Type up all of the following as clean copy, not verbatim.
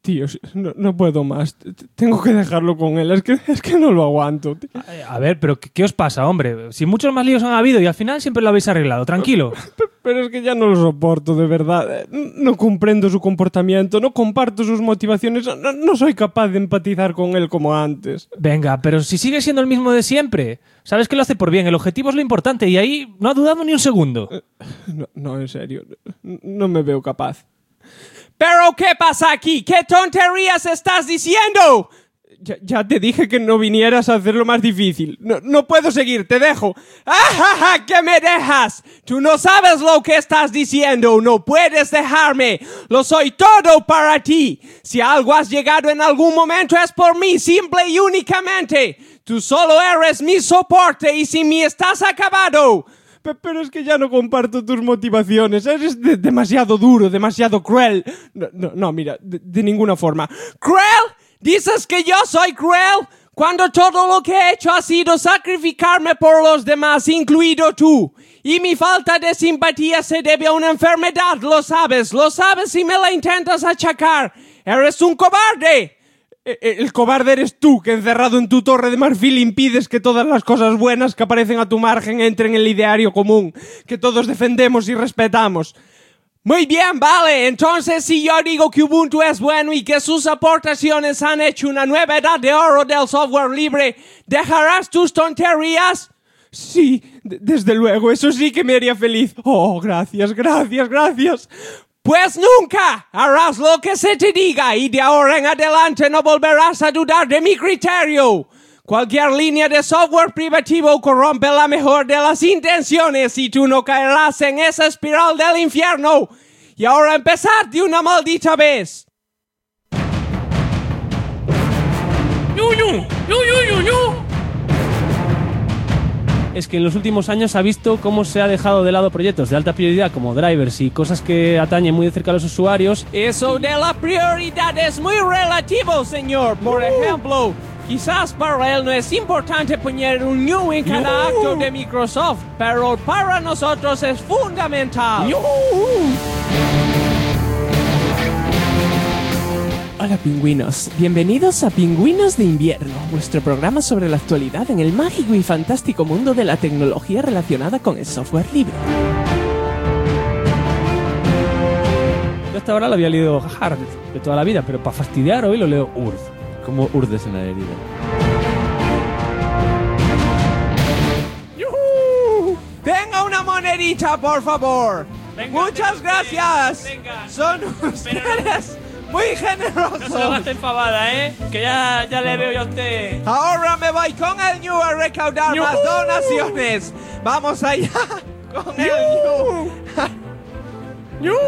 Tío, no puedo más. Tengo que dejarlo con él. Es que no lo aguanto. Tío. A ver, pero ¿qué os pasa, hombre? Si muchos más líos han habido y al final siempre lo habéis arreglado. Tranquilo. Pero es que ya no lo soporto, de verdad. No comprendo su comportamiento, no comparto sus motivaciones, no soy capaz de empatizar con él como antes. Venga, pero si sigue siendo el mismo de siempre. Sabes que lo hace por bien, el objetivo es lo importante y ahí no ha dudado ni un segundo. No, en serio. No me veo capaz. ¿Pero qué pasa aquí? ¿Qué tonterías estás diciendo? Ya te dije que no vinieras a hacerlo más difícil. No puedo seguir, te dejo. ¡Ah, que me dejas! Tú no sabes lo que estás diciendo. No puedes dejarme. Lo soy todo para ti. Si algo has llegado en algún momento es por mí, simple y únicamente. Tú solo eres mi soporte y sin mí estás acabado. Pero es que ya no comparto tus motivaciones. Eres demasiado duro, demasiado cruel. No, mira, de ninguna forma. ¿Cruel? ¿Dices que yo soy cruel? Cuando todo lo que he hecho ha sido sacrificarme por los demás, incluido tú. Y mi falta de simpatía se debe a una enfermedad, lo sabes y me la intentas achacar. ¡Eres un cobarde! El cobarde eres tú, que encerrado en tu torre de marfil impides que todas las cosas buenas que aparecen a tu margen entren en el ideario común, que todos defendemos y respetamos. Muy bien, vale, entonces si yo digo que Ubuntu es bueno y que sus aportaciones han hecho una nueva edad de oro del software libre, ¿dejarás tus tonterías? Sí, desde luego, eso sí que me haría feliz. Oh, gracias. Pues nunca harás lo que se te diga y de ahora en adelante no volverás a dudar de mi criterio. Cualquier línea de software privativo corrompe la mejor de las intenciones y tú no caerás en esa espiral del infierno. Y ahora empezad de una maldita vez. Es que en los últimos años ha visto cómo se ha dejado de lado proyectos de alta prioridad como drivers y cosas que atañen muy de cerca a los usuarios. Eso de la prioridad es muy relativo, señor. Por ejemplo, quizás para él no es importante poner un new en cada acto de Microsoft, pero para nosotros es fundamental. Hola pingüinos, bienvenidos a Pingüinos de Invierno, vuestro programa sobre la actualidad en el mágico y fantástico mundo de la tecnología relacionada con el software libre. Yo hasta ahora lo había leído hard de toda la vida, pero para fastidiar hoy lo leo urd. Como urdes en la herida. ¡Yuhu! ¡Tenga una monedita, por favor! Venga, ¡Muchas gracias! Venga. Son ustedes muy generosos. No se lo gasten pavada, que ya le veo yo a usted. Ahora me voy con el Ñu a recaudar más donaciones. Vamos allá con el Ñu. ¡Ñu!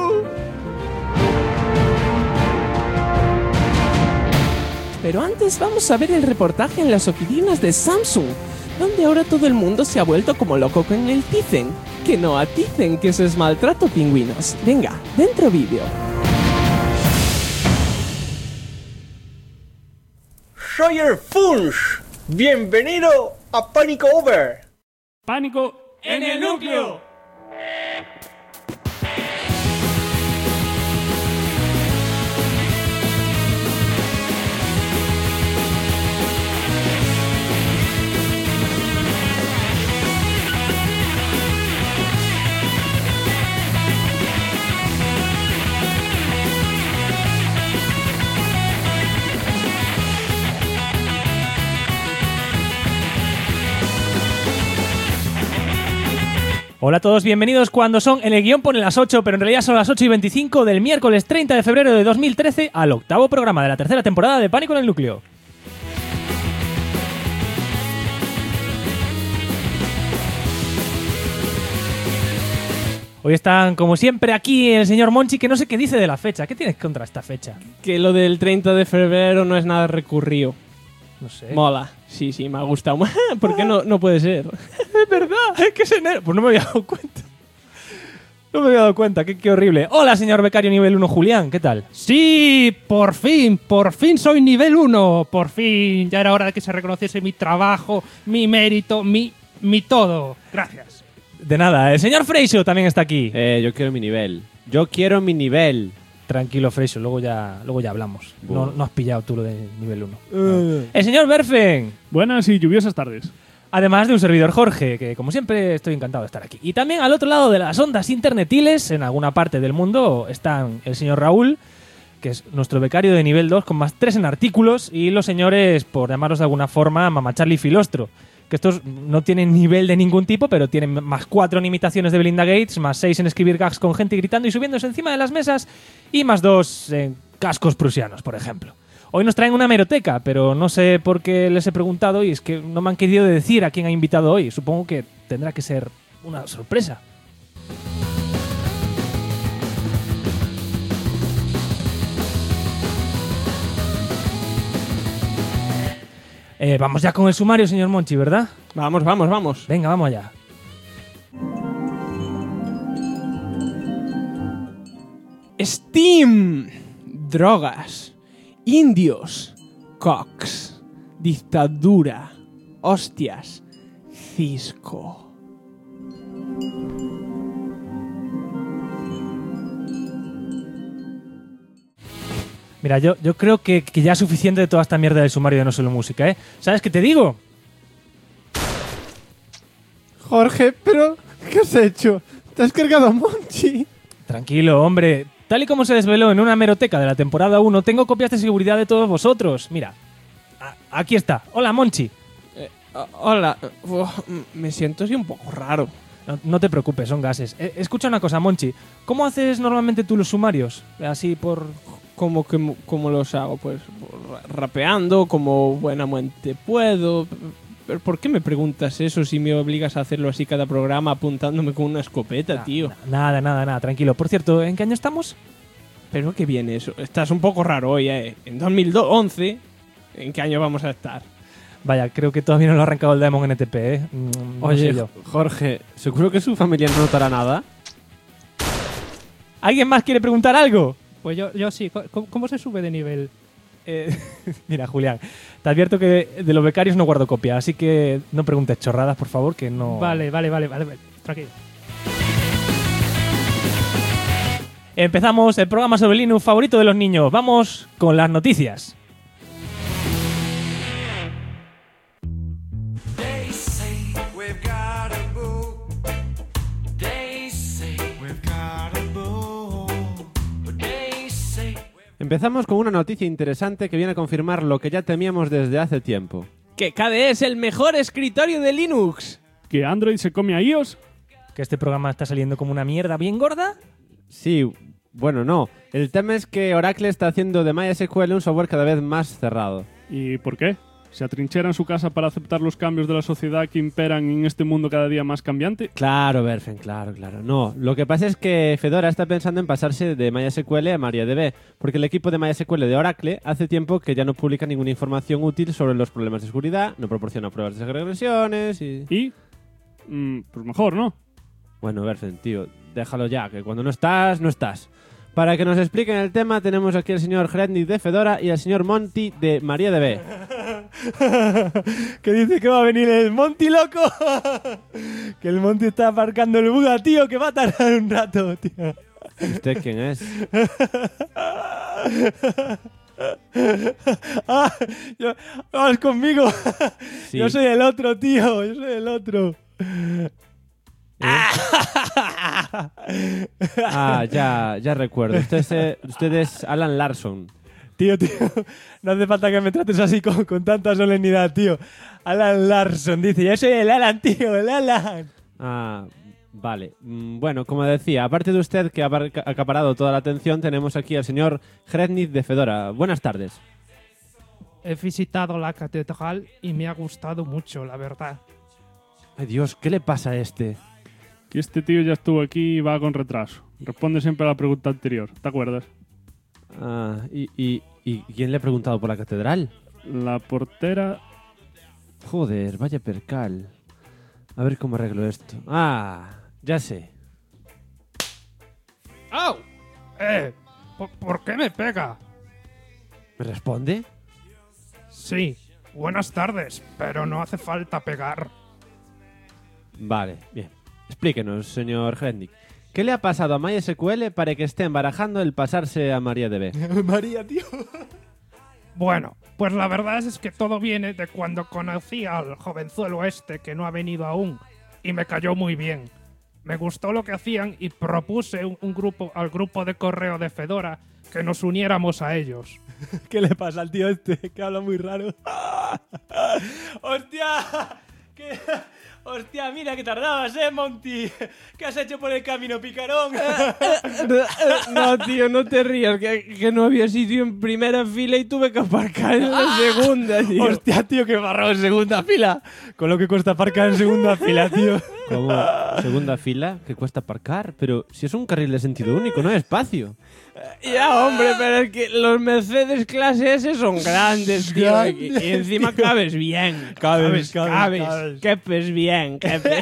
Pero antes vamos a ver el reportaje en las oficinas de Samsung, donde ahora todo el mundo se ha vuelto como loco con el Tizen. Que no aticen, que eso es maltrato, pingüinos. Venga, dentro vídeo. Soy el Funch. Bienvenido a Pánico Over. Pánico en el núcleo. Hola a todos, bienvenidos cuando son, en el guión pone las 8, pero en realidad son las 8:25 del miércoles 30 de febrero de 2013 al octavo programa de la tercera temporada de Pánico en el Núcleo. Hoy están, como siempre, aquí el señor Monchi, que no sé qué dice de la fecha. ¿Qué tienes contra esta fecha? Que lo del 30 de febrero no es nada recurrido. No sé. Mola. Sí, me ha gustado. ¿Por qué no puede ser? Es verdad, es que es enero. Pues no me había dado cuenta. No me había dado cuenta, qué horrible. Hola, señor becario nivel 1 Julián, ¿qué tal? Sí, por fin soy nivel 1. Por fin, ya era hora de que se reconociese mi trabajo, mi mérito, mi todo. Gracias. De nada, el señor Freixo también está aquí. Yo quiero mi nivel. Tranquilo, Freixo, luego ya hablamos. No has pillado tú lo de nivel 1. El señor Berfen. Buenas y lluviosas tardes. Además de un servidor Jorge, que como siempre estoy encantado de estar aquí. Y también al otro lado de las ondas internetiles, en alguna parte del mundo, están el señor Raúl, que es nuestro becario de nivel 2 con más 3 en artículos, y los señores, por llamarlos de alguna forma, Mama Charlie y Filostro, que estos no tienen nivel de ningún tipo, pero tienen más 4 en imitaciones de Belinda Gates, más 6 en escribir gags con gente gritando y subiéndose encima de las mesas, y más 2 en cascos prusianos, por ejemplo. Hoy nos traen una hemeroteca, pero no sé por qué les he preguntado y es que no me han querido decir a quién ha invitado hoy. Supongo que tendrá que ser una sorpresa. Vamos ya con el sumario, señor Monchi, ¿verdad? Vamos. Venga, vamos allá. Steam. Drogas. Indios. Cox. Dictadura. Hostias. Cisco. Mira, yo creo que ya es suficiente de toda esta mierda del sumario de No Solo Música, ¿eh? ¿Sabes qué te digo? Jorge, pero ¿qué has hecho? ¿Te has cargado a Monchi? Tranquilo, hombre. Tal y como se desveló en una hemeroteca de la temporada 1, tengo copias de seguridad de todos vosotros. Mira, aquí está. Hola, Monchi. Hola. Me siento así un poco raro. No te preocupes, son gases. Escucha una cosa, Monchi. ¿Cómo haces normalmente tú los sumarios? Así por... ¿Cómo los hago? Pues rapeando, como buenamente puedo. ¿Pero por qué me preguntas eso si me obligas a hacerlo así cada programa apuntándome con una escopeta, tío? Nada, tranquilo. Por cierto, ¿en qué año estamos? Pero qué viene eso. Estás un poco raro hoy, ¿eh? En 2011, ¿en qué año vamos a estar? Vaya, creo que todavía no lo ha arrancado el Demon NTP, ¿eh? No Oye, sé yo. Jorge, ¿seguro que su familia no notará nada? ¿Alguien más quiere preguntar algo? Pues yo sí. ¿Cómo se sube de nivel? Mira, Julián, te advierto que de los becarios no guardo copia, así que no preguntes chorradas, por favor, que no... Vale. Tranquilo. Empezamos el programa sobre Linux favorito de los niños. Vamos con las noticias. Empezamos con una noticia interesante que viene a confirmar lo que ya temíamos desde hace tiempo. Que KDE es el mejor escritorio de Linux. ¿Que Android se come a iOS? ¿Que este programa está saliendo como una mierda bien gorda? Sí, bueno, no. El tema es que Oracle está haciendo de MySQL un software cada vez más cerrado. ¿Y por qué? ¿Se atrinchera en su casa para aceptar los cambios de la sociedad que imperan en este mundo cada día más cambiante? Claro, Berfen, claro. No, lo que pasa es que Fedora está pensando en pasarse de MySQL a MariaDB, porque el equipo de MySQL de Oracle hace tiempo que ya no publica ninguna información útil sobre los problemas de seguridad, no proporciona pruebas de regresiones y... ¿Y? Pues mejor, ¿no? Bueno, Berfen, tío, déjalo ya, que cuando no estás, no estás. Para que nos expliquen el tema, tenemos aquí al señor Hrednik de Fedora y al señor Monty de MariaDB. Que dice que va a venir el Monty, loco. Que el Monty está aparcando el buga, tío, que va a tardar un rato, tío. ¿Usted quién es? Vas conmigo. Sí. Yo soy el otro, tío. Yo soy el otro. Ya recuerdo. Usted es Alan Larson. Tío, no hace falta que me trates así con tanta solemnidad, tío. Alan Larson dice, yo soy el Alan, tío, el Alan. Vale. Bueno, como decía, aparte de usted que ha acaparado toda la atención, tenemos aquí al señor Hrednik de Fedora. Buenas tardes. He visitado la catedral y me ha gustado mucho, la verdad. Ay, Dios, ¿qué le pasa a este? Que este tío ya estuvo aquí y va con retraso. Responde siempre a la pregunta anterior, ¿te acuerdas? ¿Y quién le ha preguntado por la catedral? La portera... Joder, vaya percal. A ver cómo arreglo esto. Ya sé. ¡Au! ¿Por qué me pega? ¿Me responde? Sí, buenas tardes, pero no hace falta pegar. Vale, bien. Explíquenos, señor Hrednik. ¿Qué le ha pasado a MySQL para que estén barajando el pasarse a MariaDB? María, tío. Bueno, pues la verdad es que todo viene de cuando conocí al jovenzuelo este que no ha venido aún y me cayó muy bien. Me gustó lo que hacían y propuse al grupo de correo de Fedora que nos uniéramos a ellos. ¿Qué le pasa al tío este? Que habla muy raro. ¡Hostia! ¡Hostia, mira que tardabas, Monty! ¿Qué has hecho por el camino, picarón? No, tío, no te rías, que no había sitio en primera fila y tuve que aparcar en la segunda, tío. ¡Hostia, tío, qué barro en segunda fila! Con lo que cuesta aparcar en segunda fila, tío. ¿Cómo? ¿Segunda fila? ¿Qué cuesta aparcar? Pero si es un carril de sentido único, no hay espacio. Ya, hombre, pero es que los Mercedes clase S son grandes, tío. Grandes, y encima cabes bien. Cabes. Quepes bien, quepes.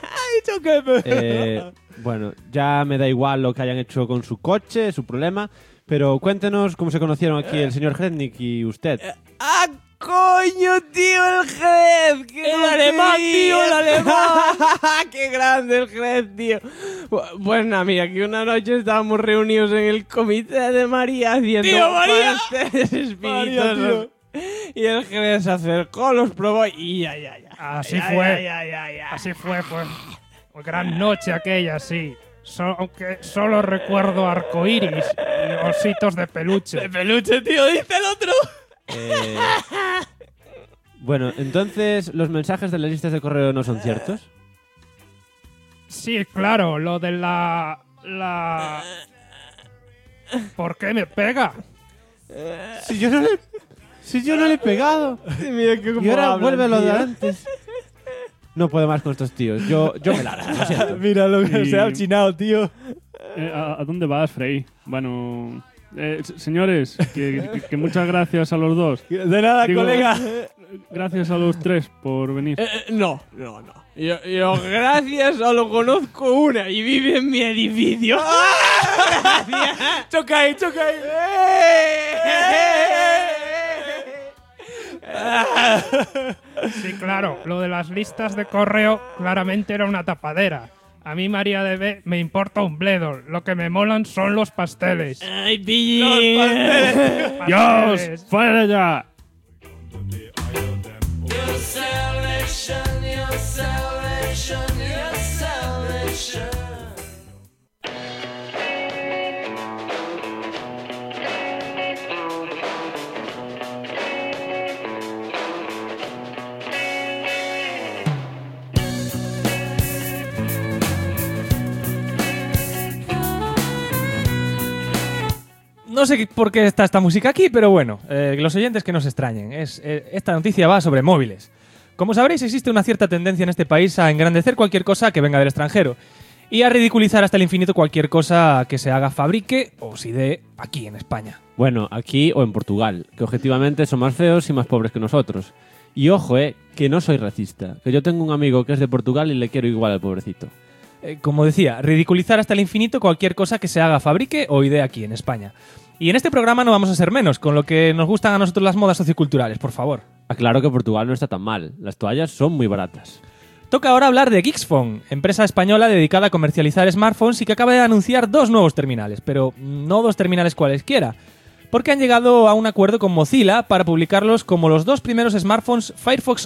Bueno, ya me da igual lo que hayan hecho con su coche, es su problema. Pero cuéntenos cómo se conocieron aquí el señor Hednik y usted. ¡Ah, coño, tío, el Jerez! ¡El alemán, tío, el alemán! ¡Qué grande el Jerez, tío! Pues nada, mira, que una noche estábamos reunidos en el comité de María haciendo ¡Tío, María! pasteles espirituosos. María, tío. Y el Jerez se acercó, los probó y ya. Así Ya, fue. ya. Así fue, pues. Gran noche aquella, sí. Aunque solo recuerdo arcoíris y ositos de peluche. peluche, tío, dice el otro. Bueno, entonces, ¿los mensajes de las listas de correo no son ciertos? Sí, claro, lo de la... ¿Por qué me pega? Si yo no le he pegado. Mira que Y ahora hablan, vuelve lo de tío. antes. No puedo más con estos tíos. Yo me largo, lo siento. Mira lo que Y- se ha chinado, tío. ¿A dónde vas, Frey? Bueno, señores, que muchas gracias a los dos. De nada, Digo, colega. Gracias a los tres por venir. No. Yo gracias solo conozco una y vive en mi edificio. Choca ahí. Sí, claro, lo de las listas de correo claramente era una tapadera. A mí, MariaDB, me importa un bledo. Lo que me molan son los pasteles. Ay, pillín. ¡Dios! ¡Fuera ya! No sé por qué está esta música aquí, pero bueno, los oyentes que no se extrañen. Esta noticia va sobre móviles. Como sabréis, existe una cierta tendencia en este país a engrandecer cualquier cosa que venga del extranjero y a ridiculizar hasta el infinito cualquier cosa que se haga, fabrique o se idee aquí en España. Bueno, aquí o en Portugal, que objetivamente son más feos y más pobres que nosotros. Y ojo, que no soy racista, que yo tengo un amigo que es de Portugal y le quiero igual al pobrecito. Como decía, ridiculizar hasta el infinito cualquier cosa que se haga, fabrique o idee aquí en España. Y en este programa no vamos a ser menos, con lo que nos gustan a nosotros las modas socioculturales, por favor. Aclaro que Portugal no está tan mal, las toallas son muy baratas. Toca ahora hablar de Geeksphone, empresa española dedicada a comercializar smartphones y que acaba de anunciar 2 nuevos terminales, pero no 2 terminales cualesquiera, porque han llegado a un acuerdo con Mozilla para publicarlos como los 2 primeros smartphones Firefox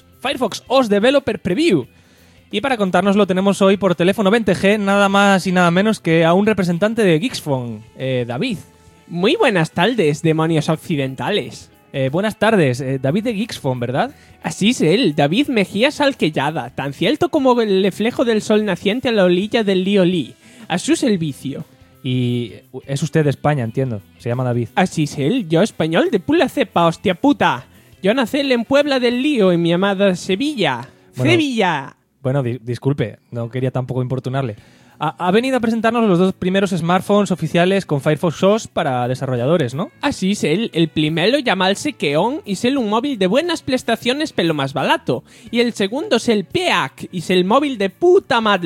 OS Developer Preview. Y para contárnoslo tenemos hoy por teléfono 20G nada más y nada menos que a un representante de Geeksphone, David. Muy buenas tardes, demonios occidentales. Buenas tardes, David de Geeksphone, ¿verdad? Así es él, David Mejía Salquellada, tan cierto como el reflejo del sol naciente a la orilla del río Lee. A su servicio. Y es usted de España, entiendo. Se llama David. Así es él, yo español de pura cepa, hostia puta. Yo nací en Puebla del Lío, en mi amada Sevilla. Bueno, ¡Sevilla! Bueno, disculpe, no quería tampoco importunarle. Ha venido a presentarnos los 2 primeros smartphones oficiales con Firefox OS para desarrolladores, ¿no? Así es él, el primero llamarse Keon y ser un móvil de buenas prestaciones pero más barato. Y el segundo es el PEAC y es el móvil de puta madre.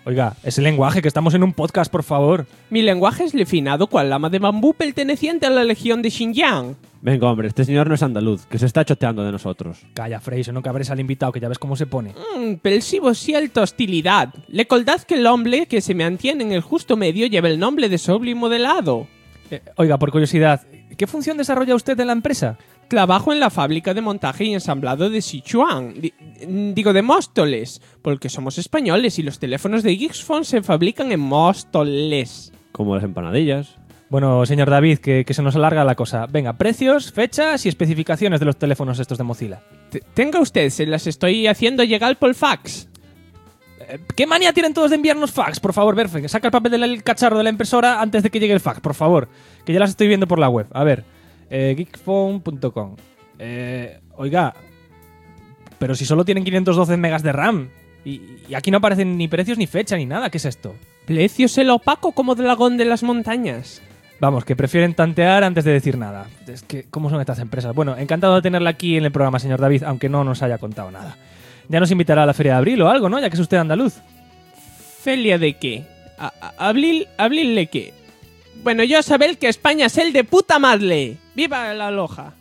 Oiga, ese lenguaje, que estamos en un podcast, por favor. Mi lenguaje es refinado cual lama de bambú perteneciente a la legión de Xinjiang. Venga, hombre, este señor no es andaluz, que se está choteando de nosotros. Calla, Freixo, no cabres al invitado, que ya ves cómo se pone. Percibo cierta hostilidad. Recordad que el hombre que se mantiene en el justo medio lleva el nombre de sobrio y modelado. Oiga, por curiosidad, ¿qué función desarrolla usted en la empresa? Trabajo en la fábrica de montaje y ensamblado de Sichuan. Digo de Móstoles, porque somos españoles y los teléfonos de Gixphone se fabrican en Móstoles. Como las empanadillas. Bueno, señor David, que se nos alarga la cosa. Venga, precios, fechas y especificaciones de los teléfonos estos de Mozilla. Tenga usted, se las estoy haciendo llegar por fax. ¿Qué manía tienen todos de enviarnos fax? Por favor, Berfen, saca el papel del cacharro de la impresora antes de que llegue el fax, por favor. Que ya las estoy viendo por la web. A ver, geekphone.com. Oiga, pero si solo tienen 512 megas de RAM. Y aquí no aparecen ni precios ni fecha ni nada. ¿Qué es esto? Precios el opaco como dragón de las montañas. Vamos, que prefieren tantear antes de decir nada. Es que, ¿cómo son estas empresas? Bueno, encantado de tenerla aquí en el programa, señor David, aunque no nos haya contado nada. Ya nos invitará a la Feria de Abril o algo, ¿no? Ya que es usted andaluz. ¿Feria de qué? ¿Abril de qué? Bueno, yo sabéis que España es el de puta madre. ¡Viva la loja!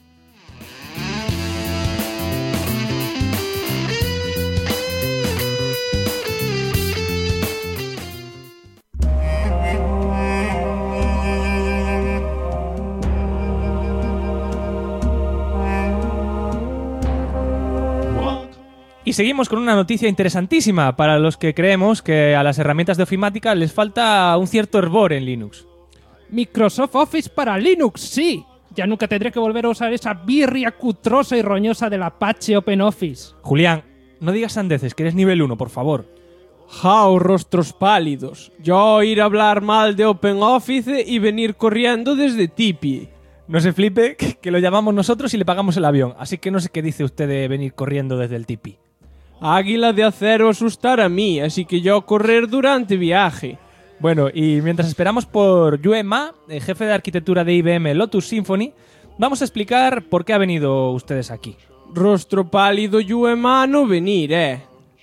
Y seguimos con una noticia interesantísima para los que creemos que a las herramientas de ofimática les falta un cierto hervor en Linux. Microsoft Office para Linux, sí. Ya nunca tendré que volver a usar esa birria cutrosa y roñosa del Apache OpenOffice. Julián, no digas sandeces, que eres nivel 1, por favor. ¡Jao, rostros pálidos! Yo oír hablar mal de OpenOffice y venir corriendo desde Tipeee. No se flipe, que lo llamamos nosotros y le pagamos el avión, así que no sé qué dice usted de venir corriendo desde el Tipeee. Águila de acero asustar a mí, así que yo correr durante viaje. Bueno, y mientras esperamos por Yue Ma, el jefe de arquitectura de IBM Lotus Symphony, vamos a explicar por qué ha venido ustedes aquí. Rostro pálido Yue Ma no venir,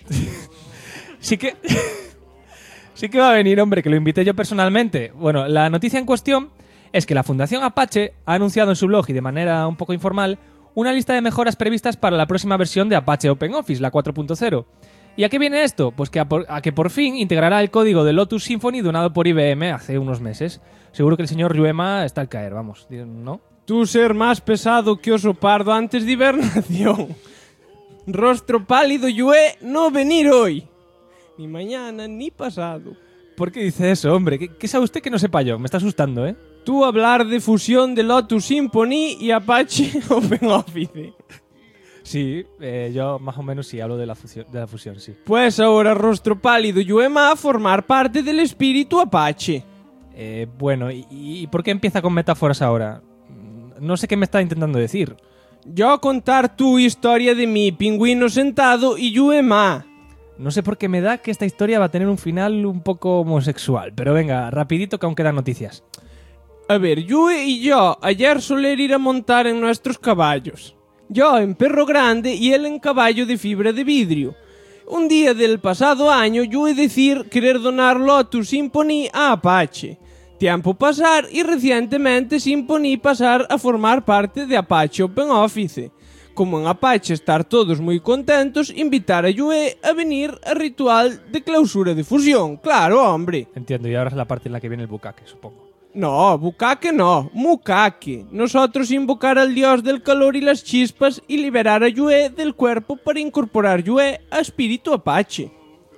Sí que va a venir, hombre, que lo invité yo personalmente. Bueno, la noticia en cuestión es que la Fundación Apache ha anunciado en su blog y de manera un poco informal una lista de mejoras previstas para la próxima versión de Apache OpenOffice, la 4.0. ¿Y a qué viene esto? Pues que a que por fin integrará el código de Lotus Symphony donado por IBM hace unos meses. Seguro que el señor Yuema está al caer, vamos, ¿no? Tú ser más pesado que oso pardo antes de hibernación. Rostro pálido Yue no venir hoy. Ni mañana ni pasado. ¿Por qué dice eso, hombre? ¿Qué sabe usted que no sepa yo? Me está asustando, ¿eh? Tú hablar de fusión de Lotus Symphony y Apache OpenOffice. Sí, yo más o menos sí hablo de la fusión, sí. Pues ahora rostro pálido Yuema a formar parte del espíritu Apache. Bueno, ¿y por qué empieza con metáforas ahora? No sé qué me está intentando decir. Yo contar tu historia de mi pingüino sentado y Yuema. No sé por qué me da que esta historia va a tener un final un poco homosexual, pero venga, rapidito que aún quedan noticias. A ver, Yue y yo ayer soler ir a montar en nuestros caballos. Yo en perro grande y él en caballo de fibra de vidrio. Un día del pasado año, Yue decir querer donar Lotus Symphony a Apache. Tiempo pasar y recientemente Symphony pasar a formar parte de Apache OpenOffice. Como en Apache estar todos muy contentos, invitar a Yue a venir al ritual de clausura de fusión. Claro, hombre. Entiendo, y ahora es la parte en la que viene el bucaque, supongo. No, bucaque no, mucaque. Nosotros invocar al dios del calor y las chispas y liberar a Yue del cuerpo para incorporar Yue a espíritu Apache.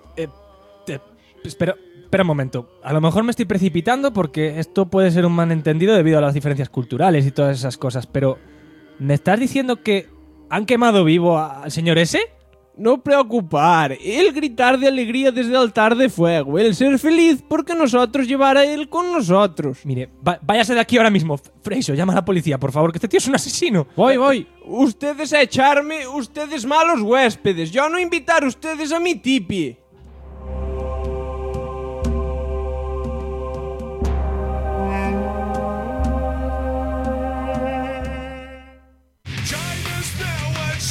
Espera un momento. A lo mejor me estoy precipitando porque esto puede ser un malentendido debido a las diferencias culturales y todas esas cosas, pero ¿me estás diciendo que han quemado vivo al señor ese? No preocupar, el gritar de alegría desde el altar de fuego, el ser feliz porque nosotros llevar a él con nosotros. Mire, váyase de aquí ahora mismo. Freixo, llama a la policía, por favor, que este tío es un asesino. Voy. Ustedes a echarme, ustedes malos huéspedes. Yo no invitar a ustedes a mi Tipeee.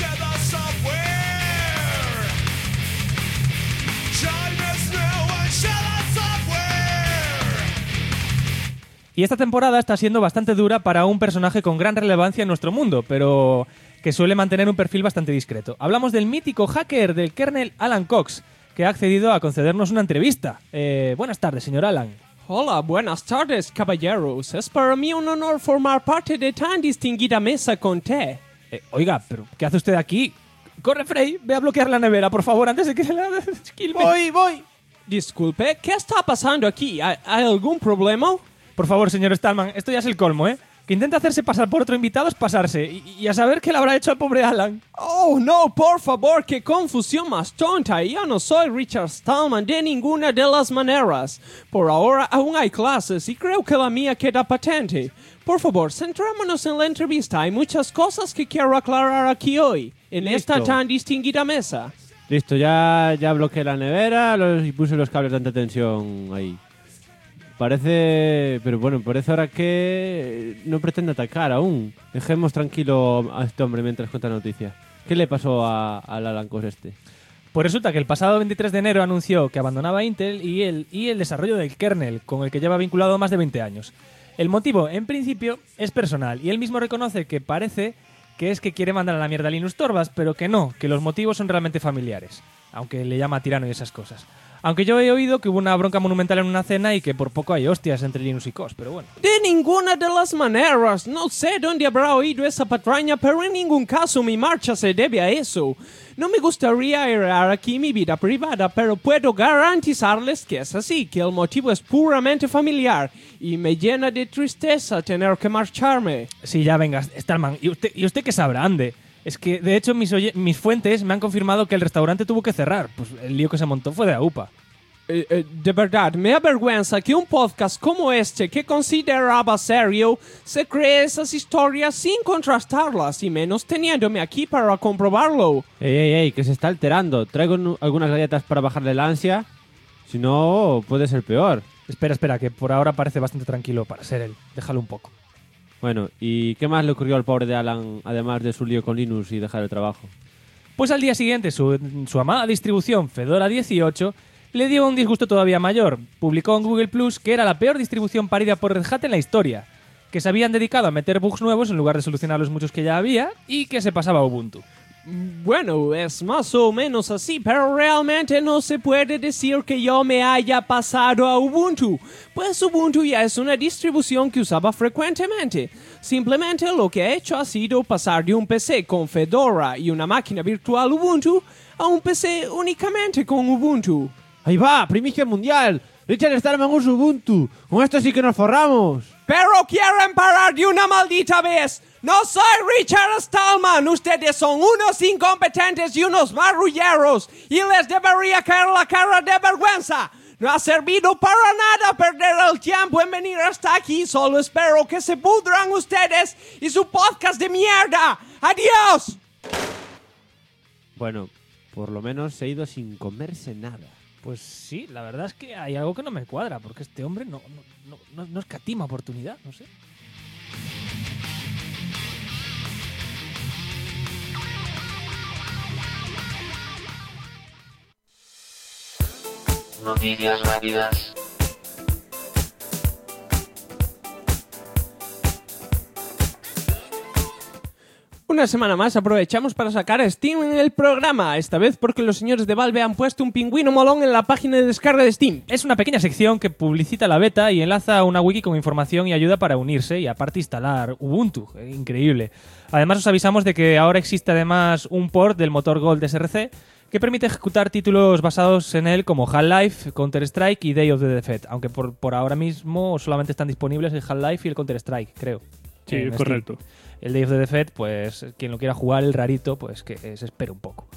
Time is now and Y esta temporada está siendo bastante dura para un personaje con gran relevancia en nuestro mundo, pero que suele mantener un perfil bastante discreto. Hablamos del mítico hacker del kernel Alan Cox, que ha accedido a concedernos una entrevista. Buenas tardes, señor Alan. Hola, buenas tardes, caballeros. Es para mí un honor formar parte de tan distinguida mesa con té. Oiga, ¿pero qué hace usted aquí? Corre, Frey, ve a bloquear la nevera, por favor, antes de que se la... Voy. Disculpe, ¿qué está pasando aquí? ¿Hay algún problema? Por favor, señor Stallman, esto ya es el colmo, ¿eh? Que intenta hacerse pasar por otro invitado es pasarse. Y a saber qué le habrá hecho al pobre Alan. Oh, no, por favor, qué confusión más tonta. Yo no soy Richard Stallman de ninguna de las maneras. Por ahora aún hay clases y creo que la mía queda patente. Por favor, centrémonos en la entrevista. Hay muchas cosas que quiero aclarar aquí hoy, en esta tan distinguida mesa. Listo, ya bloqueé la nevera y puse los cables de alta tensión ahí. Parece ahora que no pretende atacar aún. Dejemos tranquilo a este hombre mientras cuenta noticias. ¿Qué le pasó al Alan Cox este? Pues resulta que el pasado 23 de enero anunció que abandonaba Intel y el desarrollo del kernel, con el que lleva vinculado más de 20 años. El motivo, en principio, es personal, y él mismo reconoce que parece que es que quiere mandar a la mierda a Linus Torvalds, pero que no, que los motivos son realmente familiares, aunque le llama tirano y esas cosas. Aunque yo he oído que hubo una bronca monumental en una cena y que por poco hay hostias entre Linus y Cos, pero bueno. De ninguna de las maneras. No sé dónde habrá oído esa patraña, pero en ningún caso mi marcha se debe a eso. No me gustaría airear aquí mi vida privada, pero puedo garantizarles que es así, que el motivo es puramente familiar y me llena de tristeza tener que marcharme. Sí, ya venga, Stallman. ¿Y usted qué sabrá, ande? Es que, de hecho, mis fuentes me han confirmado que el restaurante tuvo que cerrar. Pues el lío que se montó fue de la UPA. De verdad, me avergüenza que un podcast como este, que consideraba serio, se cree esas historias sin contrastarlas, y menos teniéndome aquí para comprobarlo. Ey, que se está alterando. Traigo algunas galletas para bajarle la ansia. Si no, puede ser peor. Espera, que por ahora parece bastante tranquilo para ser él. Déjalo un poco. Bueno, ¿y qué más le ocurrió al pobre de Alan, además de su lío con Linus y dejar el trabajo? Pues al día siguiente, su amada distribución Fedora 18 le dio un disgusto todavía mayor. Publicó en Google Plus que era la peor distribución parida por Red Hat en la historia, que se habían dedicado a meter bugs nuevos en lugar de solucionar los muchos que ya había, y que se pasaba a Ubuntu. Bueno, es más o menos así, pero realmente no se puede decir que yo me haya pasado a Ubuntu, pues Ubuntu ya es una distribución que usaba frecuentemente. Simplemente lo que he hecho ha sido pasar de un PC con Fedora y una máquina virtual Ubuntu a un PC únicamente con Ubuntu. ¡Ahí va! ¡Primicia mundial! Richard Stallman usa Ubuntu. Con esto sí que nos forramos. ¡Pero quieren parar de una maldita vez! ¡No soy Richard Stallman! Ustedes son unos incompetentes y unos marrulleros, y les debería caer la cara de vergüenza. No ha servido para nada perder el tiempo en venir hasta aquí. Solo espero que se pudran ustedes y su podcast de mierda. ¡Adiós! Bueno, por lo menos se ha ido sin comerse nada. Pues sí, la verdad es que hay algo que no me cuadra, porque este hombre no escatima oportunidad, no sé. Noticias rápidas. Una semana más aprovechamos para sacar a Steam en el programa, esta vez porque los señores de Valve han puesto un pingüino molón en la página de descarga de Steam. Es una pequeña sección que publicita la beta y enlaza a una wiki con información y ayuda para unirse y aparte instalar Ubuntu. Increíble. Además os avisamos de que ahora existe además un port del motor Gold SRC que permite ejecutar títulos basados en él como Half-Life, Counter-Strike y Day of the Dead, aunque por ahora mismo solamente están disponibles el Half-Life y el Counter-Strike, creo. Sí, correcto. Steam. El Day of the Dead, pues quien lo quiera jugar, el rarito, pues que se espere un poco.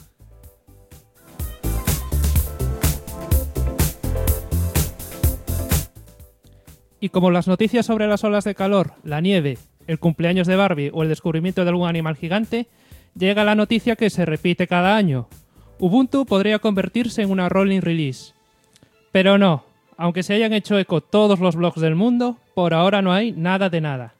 Y como las noticias sobre las olas de calor, la nieve, el cumpleaños de Barbie o el descubrimiento de algún animal gigante, llega la noticia que se repite cada año. Ubuntu podría convertirse en una rolling release. Pero no, aunque se hayan hecho eco todos los blogs del mundo, por ahora no hay nada de nada.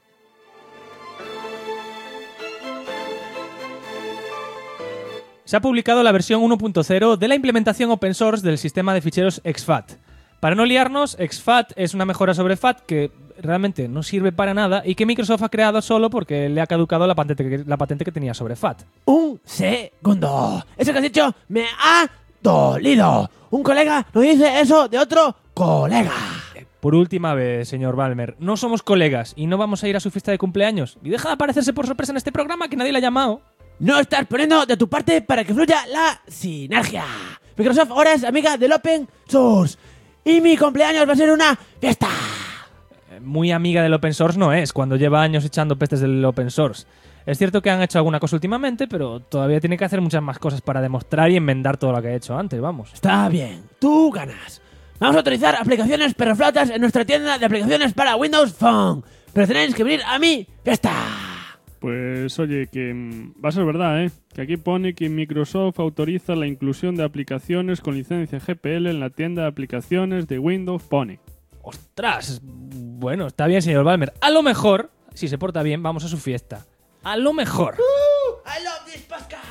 Se ha publicado la versión 1.0 de la implementación open source del sistema de ficheros exFAT. Para no liarnos, exFAT es una mejora sobre FAT que realmente no sirve para nada y que Microsoft ha creado solo porque le ha caducado la patente que tenía sobre FAT. Un segundo. Eso que has dicho me ha dolido. Un colega no dice eso de otro colega. Por última vez, señor Balmer, no somos colegas y no vamos a ir a su fiesta de cumpleaños. Y deja de aparecerse por sorpresa en este programa que nadie le ha llamado. No estás poniendo de tu parte para que fluya la sinergia. Microsoft ahora es amiga del Open Source. Y mi cumpleaños va a ser una fiesta. Muy amiga del open source no es, cuando lleva años echando pestes del open source. Es cierto que han hecho alguna cosa últimamente, pero todavía tiene que hacer muchas más cosas para demostrar y enmendar todo lo que ha hecho antes, vamos. Está bien, tú ganas. Vamos a utilizar aplicaciones perroflautas en nuestra tienda de aplicaciones para Windows Phone. Pero tenéis que venir a mi fiesta. Pues oye, que va a ser verdad, ¿eh? Que aquí pone que Microsoft autoriza la inclusión de aplicaciones con licencia GPL en la tienda de aplicaciones de Windows Phone. ¡Ostras! Bueno, está bien, señor Balmer. A lo mejor, si se porta bien, vamos a su fiesta. A lo mejor. I love this podcast.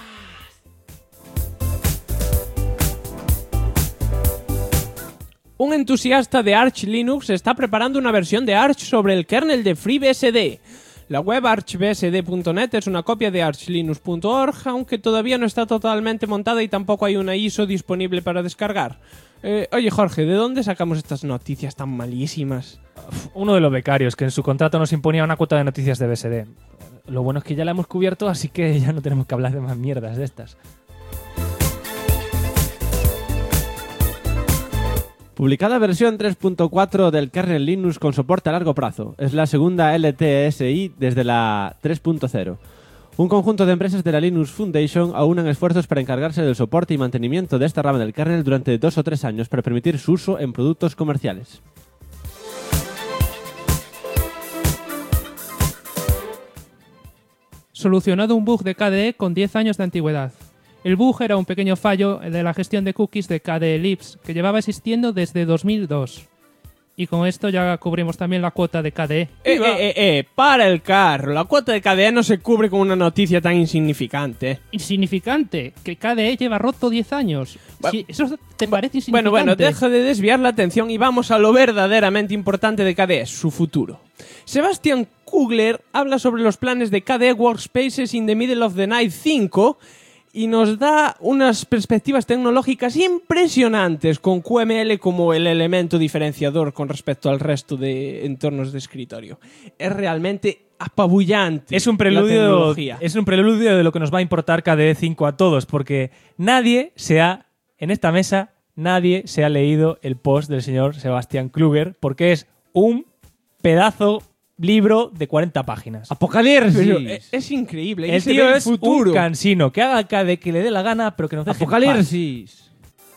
Un entusiasta de Arch Linux está preparando una versión de Arch sobre el kernel de FreeBSD. La web archbsd.net es una copia de archlinux.org, aunque todavía no está totalmente montada y tampoco hay una ISO disponible para descargar. Oye, Jorge, ¿de dónde sacamos estas noticias tan malísimas? Uno de los becarios, que en su contrato nos imponía una cuota de noticias de BSD. Lo bueno es que ya la hemos cubierto, así que ya no tenemos que hablar de más mierdas de estas. Publicada versión 3.4 del kernel Linux con soporte a largo plazo. Es la segunda LTSI desde la 3.0. Un conjunto de empresas de la Linux Foundation aunan esfuerzos para encargarse del soporte y mantenimiento de esta rama del kernel durante 2 o 3 años para permitir su uso en productos comerciales. Solucionado un bug de KDE con 10 años de antigüedad. El bug era un pequeño fallo de la gestión de cookies de KDE Libs, que llevaba existiendo desde 2002. Y con esto ya cubrimos también la cuota de KDE. Para el carro. La cuota de KDE no se cubre con una noticia tan insignificante. Insignificante, que KDE lleva roto 10 años. Sí, ¿eso te parece insignificante? Bueno, deja de desviar la atención y vamos a lo verdaderamente importante de KDE, su futuro. Sebastian Kugler habla sobre los planes de KDE Workspaces in the Middle of the Night 5 y nos da unas perspectivas tecnológicas impresionantes con QML como el elemento diferenciador con respecto al resto de entornos de escritorio. Es realmente apabullante. Es un preludio de lo que nos va a importar KDE 5 a todos, porque en esta mesa nadie se ha leído el post del señor Sebastian Kugler, porque es un pedazo libro de 40 páginas. ¡Apocalipsis! Es increíble. El tío es un cansino, que haga KDE que le dé la gana, pero que nos deje en paz. ¡Apocalipsis!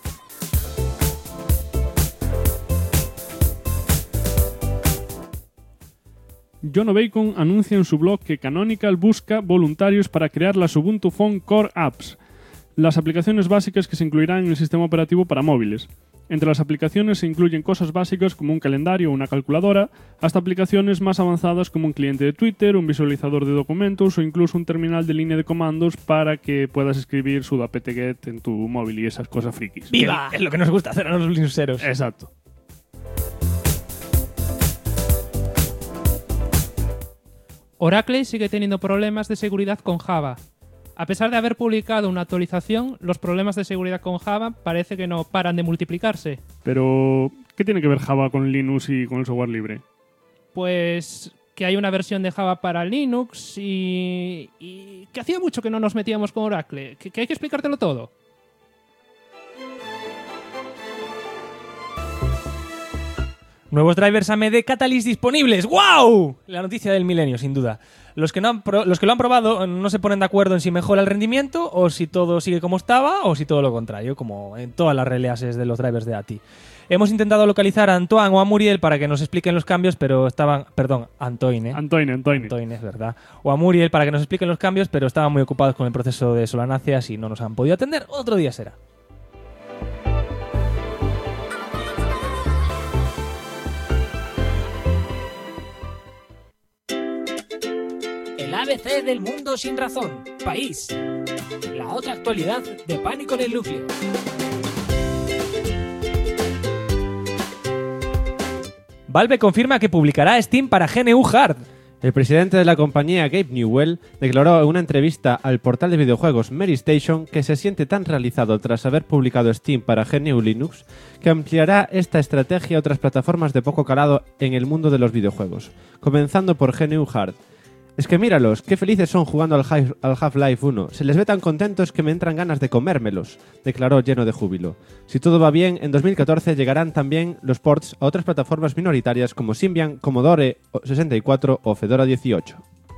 John Bacon anuncia en su blog que Canonical busca voluntarios para crear las Ubuntu Phone Core Apps, las aplicaciones básicas que se incluirán en el sistema operativo para móviles. Entre las aplicaciones se incluyen cosas básicas como un calendario o una calculadora, hasta aplicaciones más avanzadas como un cliente de Twitter, un visualizador de documentos o incluso un terminal de línea de comandos para que puedas escribir sudo apt-get en tu móvil y esas cosas frikis. ¡Viva! Es lo que nos gusta hacer a los linuxeros. Exacto. Oracle sigue teniendo problemas de seguridad con Java. A pesar de haber publicado una actualización, los problemas de seguridad con Java parece que no paran de multiplicarse. Pero, ¿qué tiene que ver Java con Linux y con el software libre? Pues que hay una versión de Java para Linux y que hacía mucho que no nos metíamos con Oracle. Que hay que explicártelo todo. Nuevos drivers AMD Catalyst disponibles. ¡Wow! La noticia del milenio, sin duda. Los que lo han probado no se ponen de acuerdo en si mejora el rendimiento o si todo sigue como estaba o si todo lo contrario, como en todas las releases de los drivers de ATI. Hemos intentado localizar a Antoine o a Muriel para que nos expliquen los cambios, pero estaban... Perdón, Antoine. Antoine, es verdad. O a Muriel para que nos expliquen los cambios, pero estaban muy ocupados con el proceso de Solanáceas y no nos han podido atender. Otro día será. El ABC del mundo sin razón. País. La otra actualidad de Pánico en el Núcleo. Valve confirma que publicará Steam para GNU Hard. El presidente de la compañía, Gabe Newell, declaró en una entrevista al portal de videojuegos Mary Station que se siente tan realizado tras haber publicado Steam para GNU Linux que ampliará esta estrategia a otras plataformas de poco calado en el mundo de los videojuegos, comenzando por GNU Hard. Es que míralos, qué felices son jugando al Half-Life 1. Se les ve tan contentos que me entran ganas de comérmelos, declaró lleno de júbilo. Si todo va bien, en 2014 llegarán también los ports a otras plataformas minoritarias como Symbian, Commodore 64 o Fedora 18.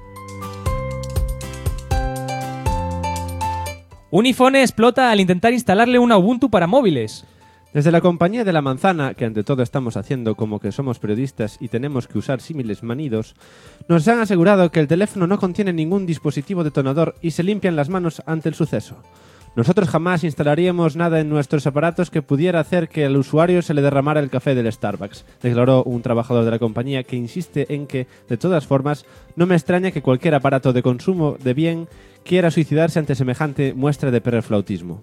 Un iPhone explota al intentar instalarle una Ubuntu para móviles. Desde la compañía de la manzana, que ante todo estamos haciendo como que somos periodistas y tenemos que usar símiles manidos, nos han asegurado que el teléfono no contiene ningún dispositivo detonador y se limpian las manos ante el suceso. Nosotros jamás instalaríamos nada en nuestros aparatos que pudiera hacer que al usuario se le derramara el café del Starbucks, declaró un trabajador de la compañía que insiste en que, de todas formas, no me extraña que cualquier aparato de consumo de bien quiera suicidarse ante semejante muestra de perroflautismo.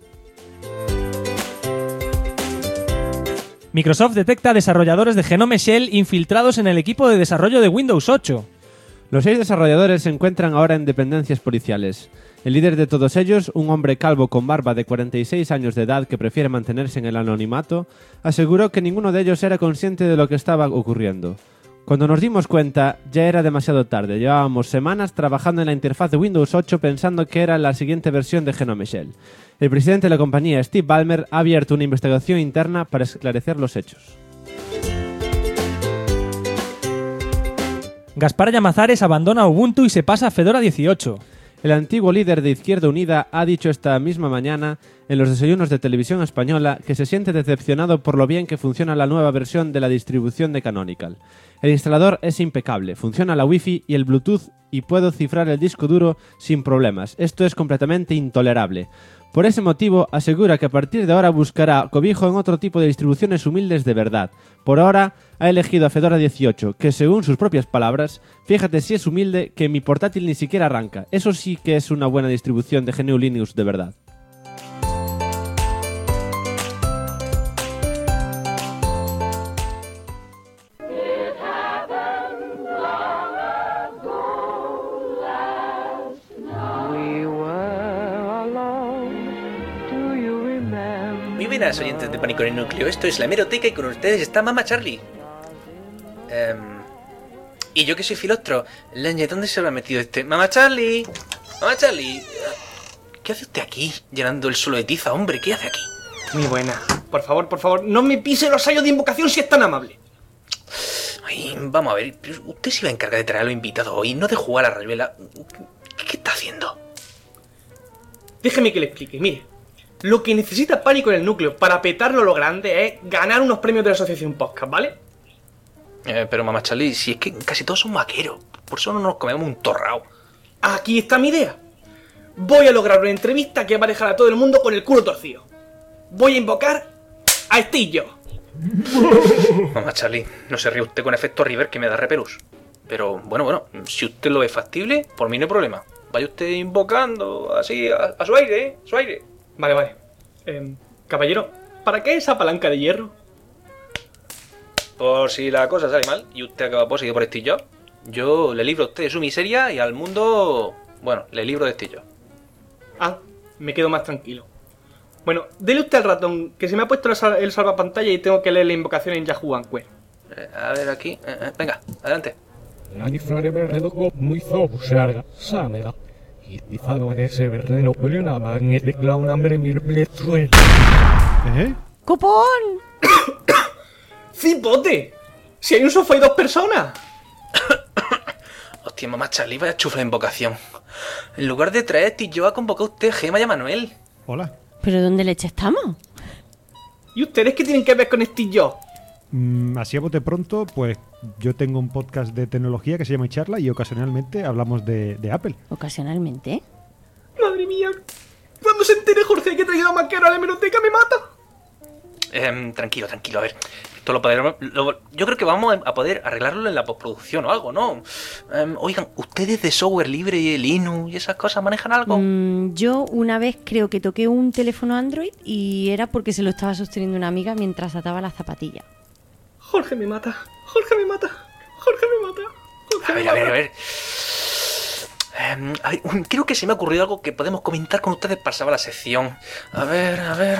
Microsoft detecta desarrolladores de Genome Shell infiltrados en el equipo de desarrollo de Windows 8. Los 6 desarrolladores se encuentran ahora en dependencias policiales. El líder de todos ellos, un hombre calvo con barba de 46 años de edad que prefiere mantenerse en el anonimato, aseguró que ninguno de ellos era consciente de lo que estaba ocurriendo. Cuando nos dimos cuenta, ya era demasiado tarde. Llevábamos semanas trabajando en la interfaz de Windows 8 pensando que era la siguiente versión de Genome Shell. El presidente de la compañía, Steve Ballmer, ha abierto una investigación interna para esclarecer los hechos. Gaspar Llamazares abandona Ubuntu y se pasa a Fedora 18. El antiguo líder de Izquierda Unida ha dicho esta misma mañana en los desayunos de Televisión Española que se siente decepcionado por lo bien que funciona la nueva versión de la distribución de Canonical. El instalador es impecable, funciona la Wi-Fi y el Bluetooth y puedo cifrar el disco duro sin problemas. Esto es completamente intolerable. Por ese motivo, asegura que a partir de ahora buscará cobijo en otro tipo de distribuciones humildes de verdad. Por ahora, ha elegido a Fedora 18, que según sus propias palabras, fíjate si es humilde que mi portátil ni siquiera arranca. Eso sí que es una buena distribución de GNU Linux de verdad. Muy buenas, oyentes de Pánico en el Núcleo. Esto es la Hemeroteca y con ustedes está Mama Charlie. Y yo que soy filostro. Leñe, ¿dónde se habrá metido este? ¡Mama Charlie! ¡Mama Charlie! ¿Qué hace usted aquí? Llenando el suelo de tiza, hombre. ¿Qué hace aquí? Muy buena. Por favor, no me pise los sellos de invocación si es tan amable. Ay, vamos a ver. Usted se iba a encargar de traer a los invitados hoy, no de jugar a la rayuela. ¿Qué está haciendo? Déjeme que le explique. Mire, lo que necesita Pánico en el Núcleo para petarlo lo grande es ganar unos premios de la Asociación Podcast, ¿vale? Pero Mama Charlie, si es que casi todos son vaqueros. Por eso no nos comemos un torrao. Aquí está mi idea. Voy a lograr una entrevista que va a dejar a todo el mundo con el culo torcido. Voy a invocar a Estillo. Mama Charlie, no se ríe usted con efecto River que me da repelús. Pero bueno, si usted lo ve factible, por mí no hay problema. Vaya usted invocando así a su aire, ¿eh? Su aire. Vale. Caballero, ¿para qué esa palanca de hierro? Por si la cosa sale mal y usted acaba poseído por Estillo, yo le libro a usted de su miseria y al mundo... Bueno, le libro de Estillo. Ah, me quedo más tranquilo. Bueno, dele usted al ratón, que se me ha puesto el salvapantalla y tengo que leer la invocación en Yahoo Answer. A ver aquí. Venga, adelante. ¡Copón! ¡Cipote! ¡Si hay un sofá y 2 personas! Hostia, Mamá Charlie, vaya chufla de invocación. En lugar de traer Estillo, ha convocado usted a Gema y a Manuel. Hola. ¿Pero dónde leche estamos? ¿Y ustedes qué tienen que ver con Estillo? Así a bote pronto, pues yo tengo un podcast de tecnología que se llama Charla y ocasionalmente hablamos de Apple. ¿Ocasionalmente? ¡Madre mía! Cuando se entere Jorge que he traído a Maquero a la hemeroteca me mata. Tranquilo, a ver. Esto lo podremos... yo creo que vamos a poder arreglarlo en la postproducción o algo, ¿no? Oigan, ¿ustedes de software libre y Linux y esas cosas manejan algo? Yo una vez creo que toqué un teléfono Android y era porque se lo estaba sosteniendo una amiga mientras ataba la zapatilla. Jorge me mata. Jorge me mata. Jorge me mata. Jorge me mata. A ver. Creo que se me ha ocurrido algo que podemos comentar con ustedes para salvar la sección. A ver.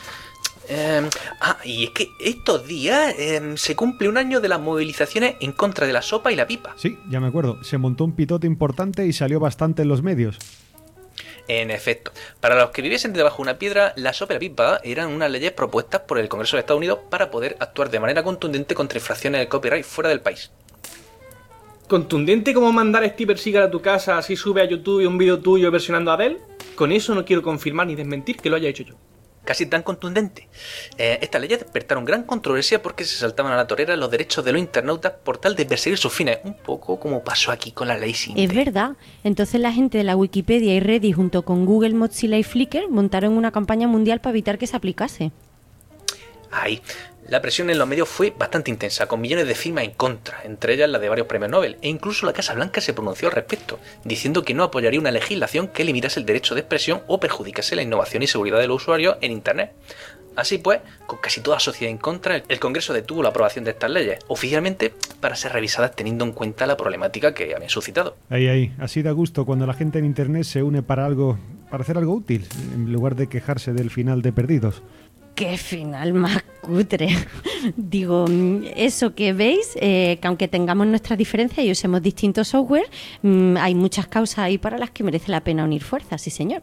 Y es que estos días se cumple un año de las movilizaciones en contra de la sopa y la pipa. Sí, ya me acuerdo. Se montó un pitote importante y salió bastante en los medios. En efecto, para los que viviesen debajo de una piedra, la sopa y la pipa eran unas leyes propuestas por el Congreso de Estados Unidos para poder actuar de manera contundente contra infracciones de copyright fuera del país. ¿Contundente como mandar a Steven Seagal a tu casa si sube a YouTube un vídeo tuyo versionando a Adele? Con eso no quiero confirmar ni desmentir que lo haya hecho yo. Casi tan contundente. Estas leyes despertaron gran controversia porque se saltaban a la torera los derechos de los internautas por tal de perseguir sus fines, un poco como pasó aquí con la ley Sinte. Es verdad. Entonces la gente de la Wikipedia y Reddit junto con Google, Mozilla y Flickr montaron una campaña mundial para evitar que se aplicase. Ahí. La presión en los medios fue bastante intensa, con millones de firmas en contra, entre ellas la de varios premios Nobel, e incluso la Casa Blanca se pronunció al respecto, diciendo que no apoyaría una legislación que limitase el derecho de expresión o perjudicase la innovación y seguridad de los usuarios en Internet. Así pues, con casi toda la sociedad en contra, el Congreso detuvo la aprobación de estas leyes, oficialmente para ser revisadas teniendo en cuenta la problemática que habían suscitado. Ahí. Así da gusto cuando la gente en Internet se une para hacer algo útil, en lugar de quejarse del final de Perdidos. ¡Qué final más cutre! Digo, eso que veis, que aunque tengamos nuestras diferencias y usemos distintos software, hay muchas causas ahí para las que merece la pena unir fuerzas, sí señor.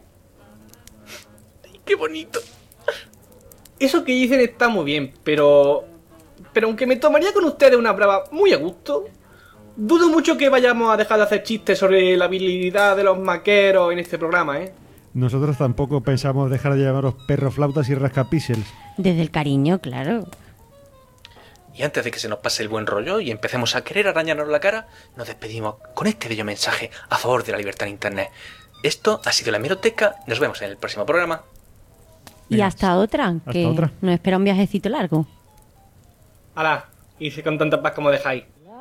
¡Qué bonito! Eso que dicen está muy bien, pero aunque me tomaría con ustedes una brava muy a gusto, dudo mucho que vayamos a dejar de hacer chistes sobre la habilidad de los maqueros en este programa, ¿eh? Nosotros tampoco pensamos dejar de llamaros perroflautas y rascapíxeles. Desde el cariño, claro. Y antes de que se nos pase el buen rollo y empecemos a querer arañarnos la cara, nos despedimos con este bello mensaje a favor de la libertad en Internet. Esto ha sido La Hemeroteca, nos vemos en el próximo programa. Y hasta otra, que nos espera un viajecito largo. ¡Hala! Hice con tanta paz como dejáis.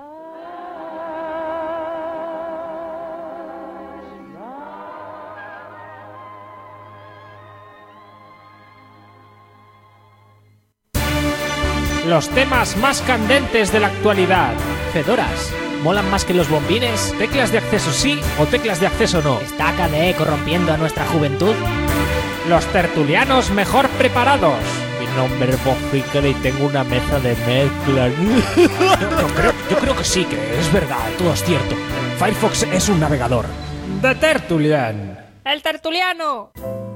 Los temas más candentes de la actualidad. Fedoras, ¿molan más que los bombines? ¿Teclas de acceso sí o teclas de acceso no? ¿Está KDE corrompiendo a nuestra juventud? Los tertulianos mejor preparados. Mi nombre es Bob Ficker y tengo una mesa de mezclas. Yo creo que sí, que es verdad, todo es cierto. Firefox es un navegador. The Tertulian. ¡El tertuliano!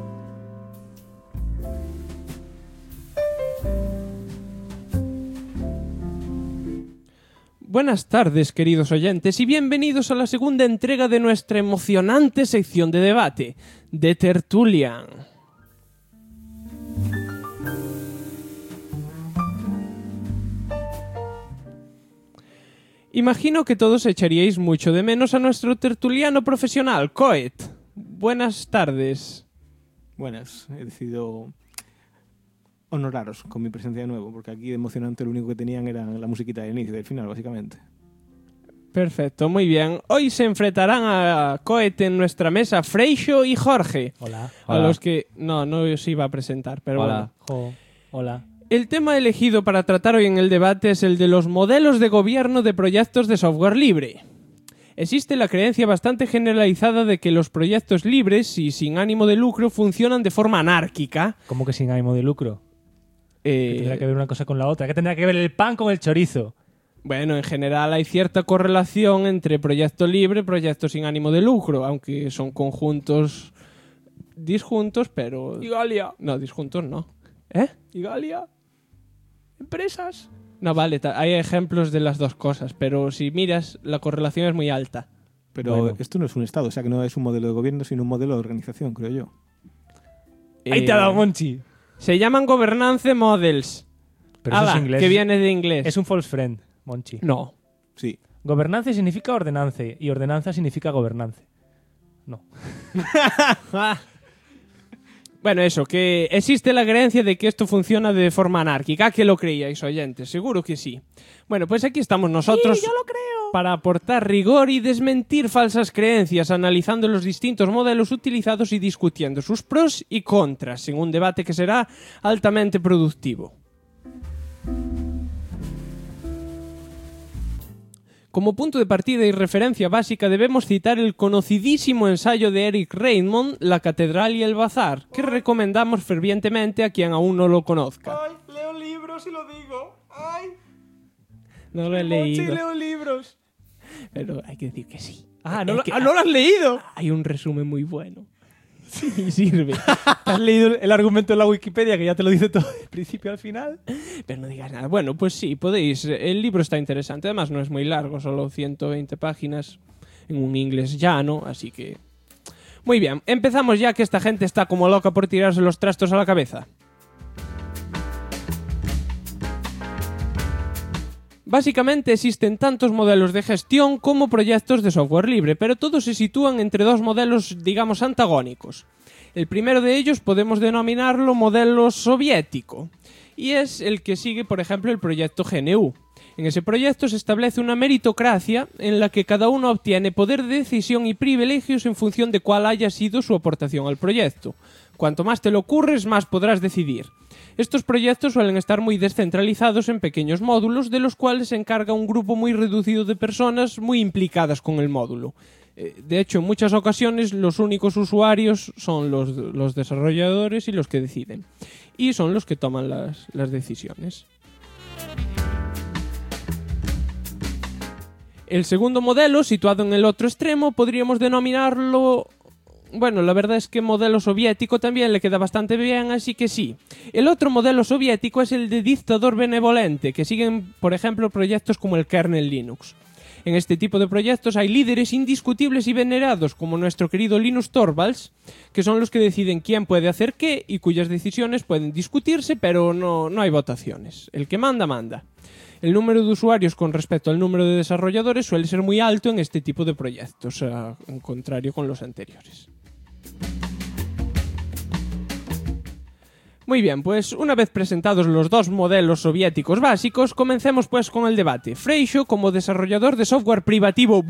Buenas tardes, queridos oyentes, y bienvenidos a la segunda entrega de nuestra emocionante sección de debate, The Tertulian. Imagino que todos echaríais mucho de menos a nuestro tertuliano profesional, Coet. Buenas tardes. Buenas, he decidido honoraros con mi presencia de nuevo, porque aquí de emocionante lo único que tenían era la musiquita del inicio y del final, básicamente. Perfecto, muy bien. Hoy se enfrentarán a Coet en nuestra mesa Freixo y Jorge. Hola. A los que... No os iba a presentar, pero Hola. bueno. Hola. El tema elegido para tratar hoy en el debate es el de los modelos de gobierno de proyectos de software libre. Existe la creencia bastante generalizada de que los proyectos libres y sin ánimo de lucro funcionan de forma anárquica. ¿Cómo que sin ánimo de lucro? ¿Qué tendrá que ver una cosa con la otra? ¿Qué tendrá que ver el pan con el chorizo? Bueno, en general hay cierta correlación entre proyecto libre y proyecto sin ánimo de lucro, aunque son conjuntos disjuntos, pero... Igalia. No, disjuntos no. ¿Eh? Igalia. Empresas. No, vale, hay ejemplos de las dos cosas, pero si miras, la correlación es muy alta. Pero bueno, esto no es un estado, o sea que no es un modelo de gobierno, sino un modelo de organización, creo yo. Ahí te ha dado, Monchi. Se llaman governance models. Pero eso es inglés. Que viene de inglés. Es un false friend, Monchi. No. Sí. Gobernance significa ordenance y ordenanza significa gobernance. No. Bueno, eso, que existe la creencia de que esto funciona de forma anárquica. ¿Que lo creíais, oyentes? Seguro que sí. Bueno, pues aquí estamos nosotros para aportar rigor y desmentir falsas creencias, analizando los distintos modelos utilizados y discutiendo sus pros y contras, en un debate que será altamente productivo. Como punto de partida y referencia básica debemos citar el conocidísimo ensayo de Eric Raymond, La Catedral y el Bazar, que recomendamos fervientemente a quien aún no lo conozca. ¡Ay, leo libros y lo digo! ¡Ay! No lo he leído. Sí, leo libros. Pero hay que decir que sí. ¿No lo has leído? Hay un resumen muy bueno. Sí, sirve. ¿Has leído el argumento de la Wikipedia que ya te lo dice todo del principio al final? Pero no digas nada. Bueno, pues sí, podéis. El libro está interesante. Además, no es muy largo, solo 120 páginas en un inglés llano, así que... Muy bien, empezamos ya que esta gente está como loca por tirarse los trastos a la cabeza. Básicamente existen tantos modelos de gestión como proyectos de software libre, pero todos se sitúan entre dos modelos, digamos, antagónicos. El primero de ellos podemos denominarlo modelo soviético, y es el que sigue, por ejemplo, el proyecto GNU. En ese proyecto se establece una meritocracia en la que cada uno obtiene poder de decisión y privilegios en función de cuál haya sido su aportación al proyecto. Cuanto más te lo ocurres, más podrás decidir. Estos proyectos suelen estar muy descentralizados en pequeños módulos, de los cuales se encarga un grupo muy reducido de personas muy implicadas con el módulo. De hecho, en muchas ocasiones los únicos usuarios son los desarrolladores y los que deciden. Y son los que toman las decisiones. El segundo modelo, situado en el otro extremo, podríamos denominarlo... Bueno, la verdad es que modelo soviético también le queda bastante bien, así que sí. El otro modelo soviético es el de dictador benevolente, que siguen, por ejemplo, proyectos como el kernel Linux. En este tipo de proyectos hay líderes indiscutibles y venerados, como nuestro querido Linus Torvalds, que son los que deciden quién puede hacer qué y cuyas decisiones pueden discutirse, pero no hay votaciones. El que manda, manda. El número de usuarios con respecto al número de desarrolladores suele ser muy alto en este tipo de proyectos, en contrario con los anteriores. Muy bien, pues una vez presentados los dos modelos soviéticos básicos, comencemos pues con el debate. Freixo, como desarrollador de software privativo...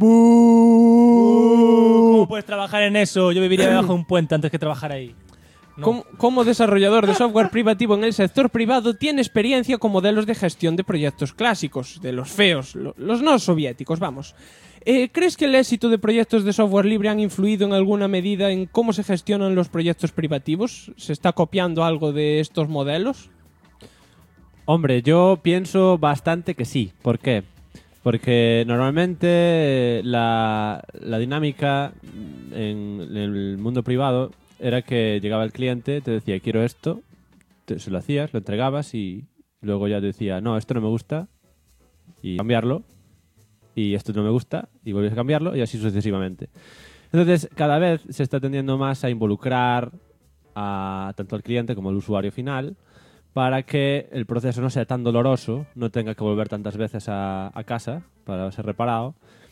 ¿Cómo puedes trabajar en eso? Yo viviría debajo de un puente antes que trabajar ahí. No. Como desarrollador de software privativo en el sector privado, tiene experiencia con modelos de gestión de proyectos clásicos, de los feos, los no soviéticos, vamos. ¿Crees que el éxito de proyectos de software libre han influido en alguna medida en cómo se gestionan los proyectos privativos? ¿Se está copiando algo de estos modelos? Hombre, yo pienso bastante que sí. ¿Por qué? Porque normalmente la dinámica en el mundo privado era que llegaba el cliente, te decía quiero esto, se lo hacías, lo entregabas y luego ya te decía no, esto no me gusta y cambiarlo. Y esto no me gusta, y vuelves a cambiarlo, y así sucesivamente. Entonces, cada vez se está tendiendo más a involucrar a tanto al cliente como al usuario final para que el proceso no sea tan doloroso, no tenga que volver tantas veces a casa para ser reparado.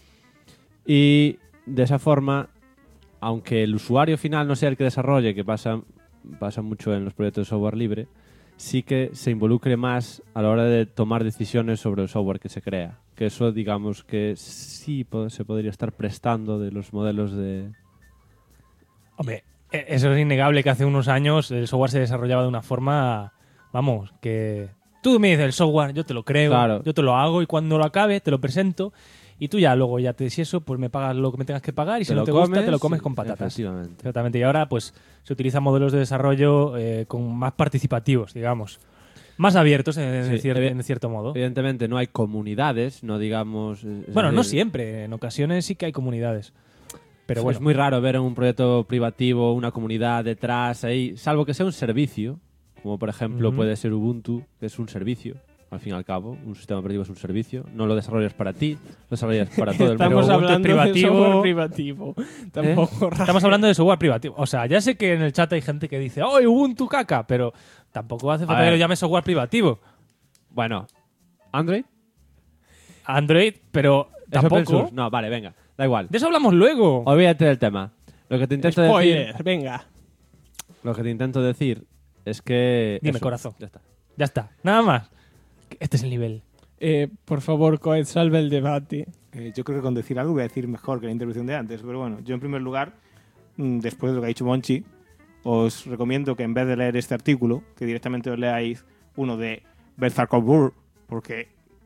Y de esa forma, aunque el usuario final no sea el que desarrolle, que pasa mucho en los proyectos de software libre, sí que se involucre más a la hora de tomar decisiones sobre el software que se crea. Que eso, digamos, que sí se podría estar prestando de los modelos de... Hombre, eso es innegable que hace unos años el software se desarrollaba de una forma... Vamos, que tú me dices el software, yo te lo creo, claro. Yo te lo hago y cuando lo acabe te lo presento y tú ya luego ya te si eso, pues me pagas lo que me tengas que pagar y si no te gusta te lo comes con patatas. Efectivamente. Exactamente. Y ahora pues se utilizan modelos de desarrollo con más participativos, digamos. Más abiertos en cierto modo. Evidentemente no hay comunidades, no digamos... Bueno, no siempre. En ocasiones sí que hay comunidades. Pero bueno. Es muy raro ver en un proyecto privativo una comunidad detrás ahí, salvo que sea un servicio, como por ejemplo puede ser Ubuntu, que es un servicio. Al fin y al cabo, un sistema operativo es un servicio. No lo desarrollas para ti, lo desarrollas para todo el mundo. Estamos hablando de software privativo. Tampoco Estamos hablando de software privativo. O sea, ya sé que en el chat hay gente que dice ¡oh, Ubuntu caca! Pero tampoco hace falta que lo llame software privativo. Bueno, ¿Android? Android, pero tampoco... No, vale, venga, da igual. De eso hablamos luego. Olvídate del tema. Lo que te intento Spoiler, decir... venga. Lo que te intento decir es que... Dime, corazón. Ya está. Nada más. Este es el nivel. Por favor, Coed, salve el debate. Yo creo que con decir algo voy a decir mejor que la intervención de antes. Pero bueno, yo en primer lugar, después de lo que ha dicho Monchi, os recomiendo que en vez de leer este artículo, que directamente os leáis uno de Bert Zarkov-Burr, porque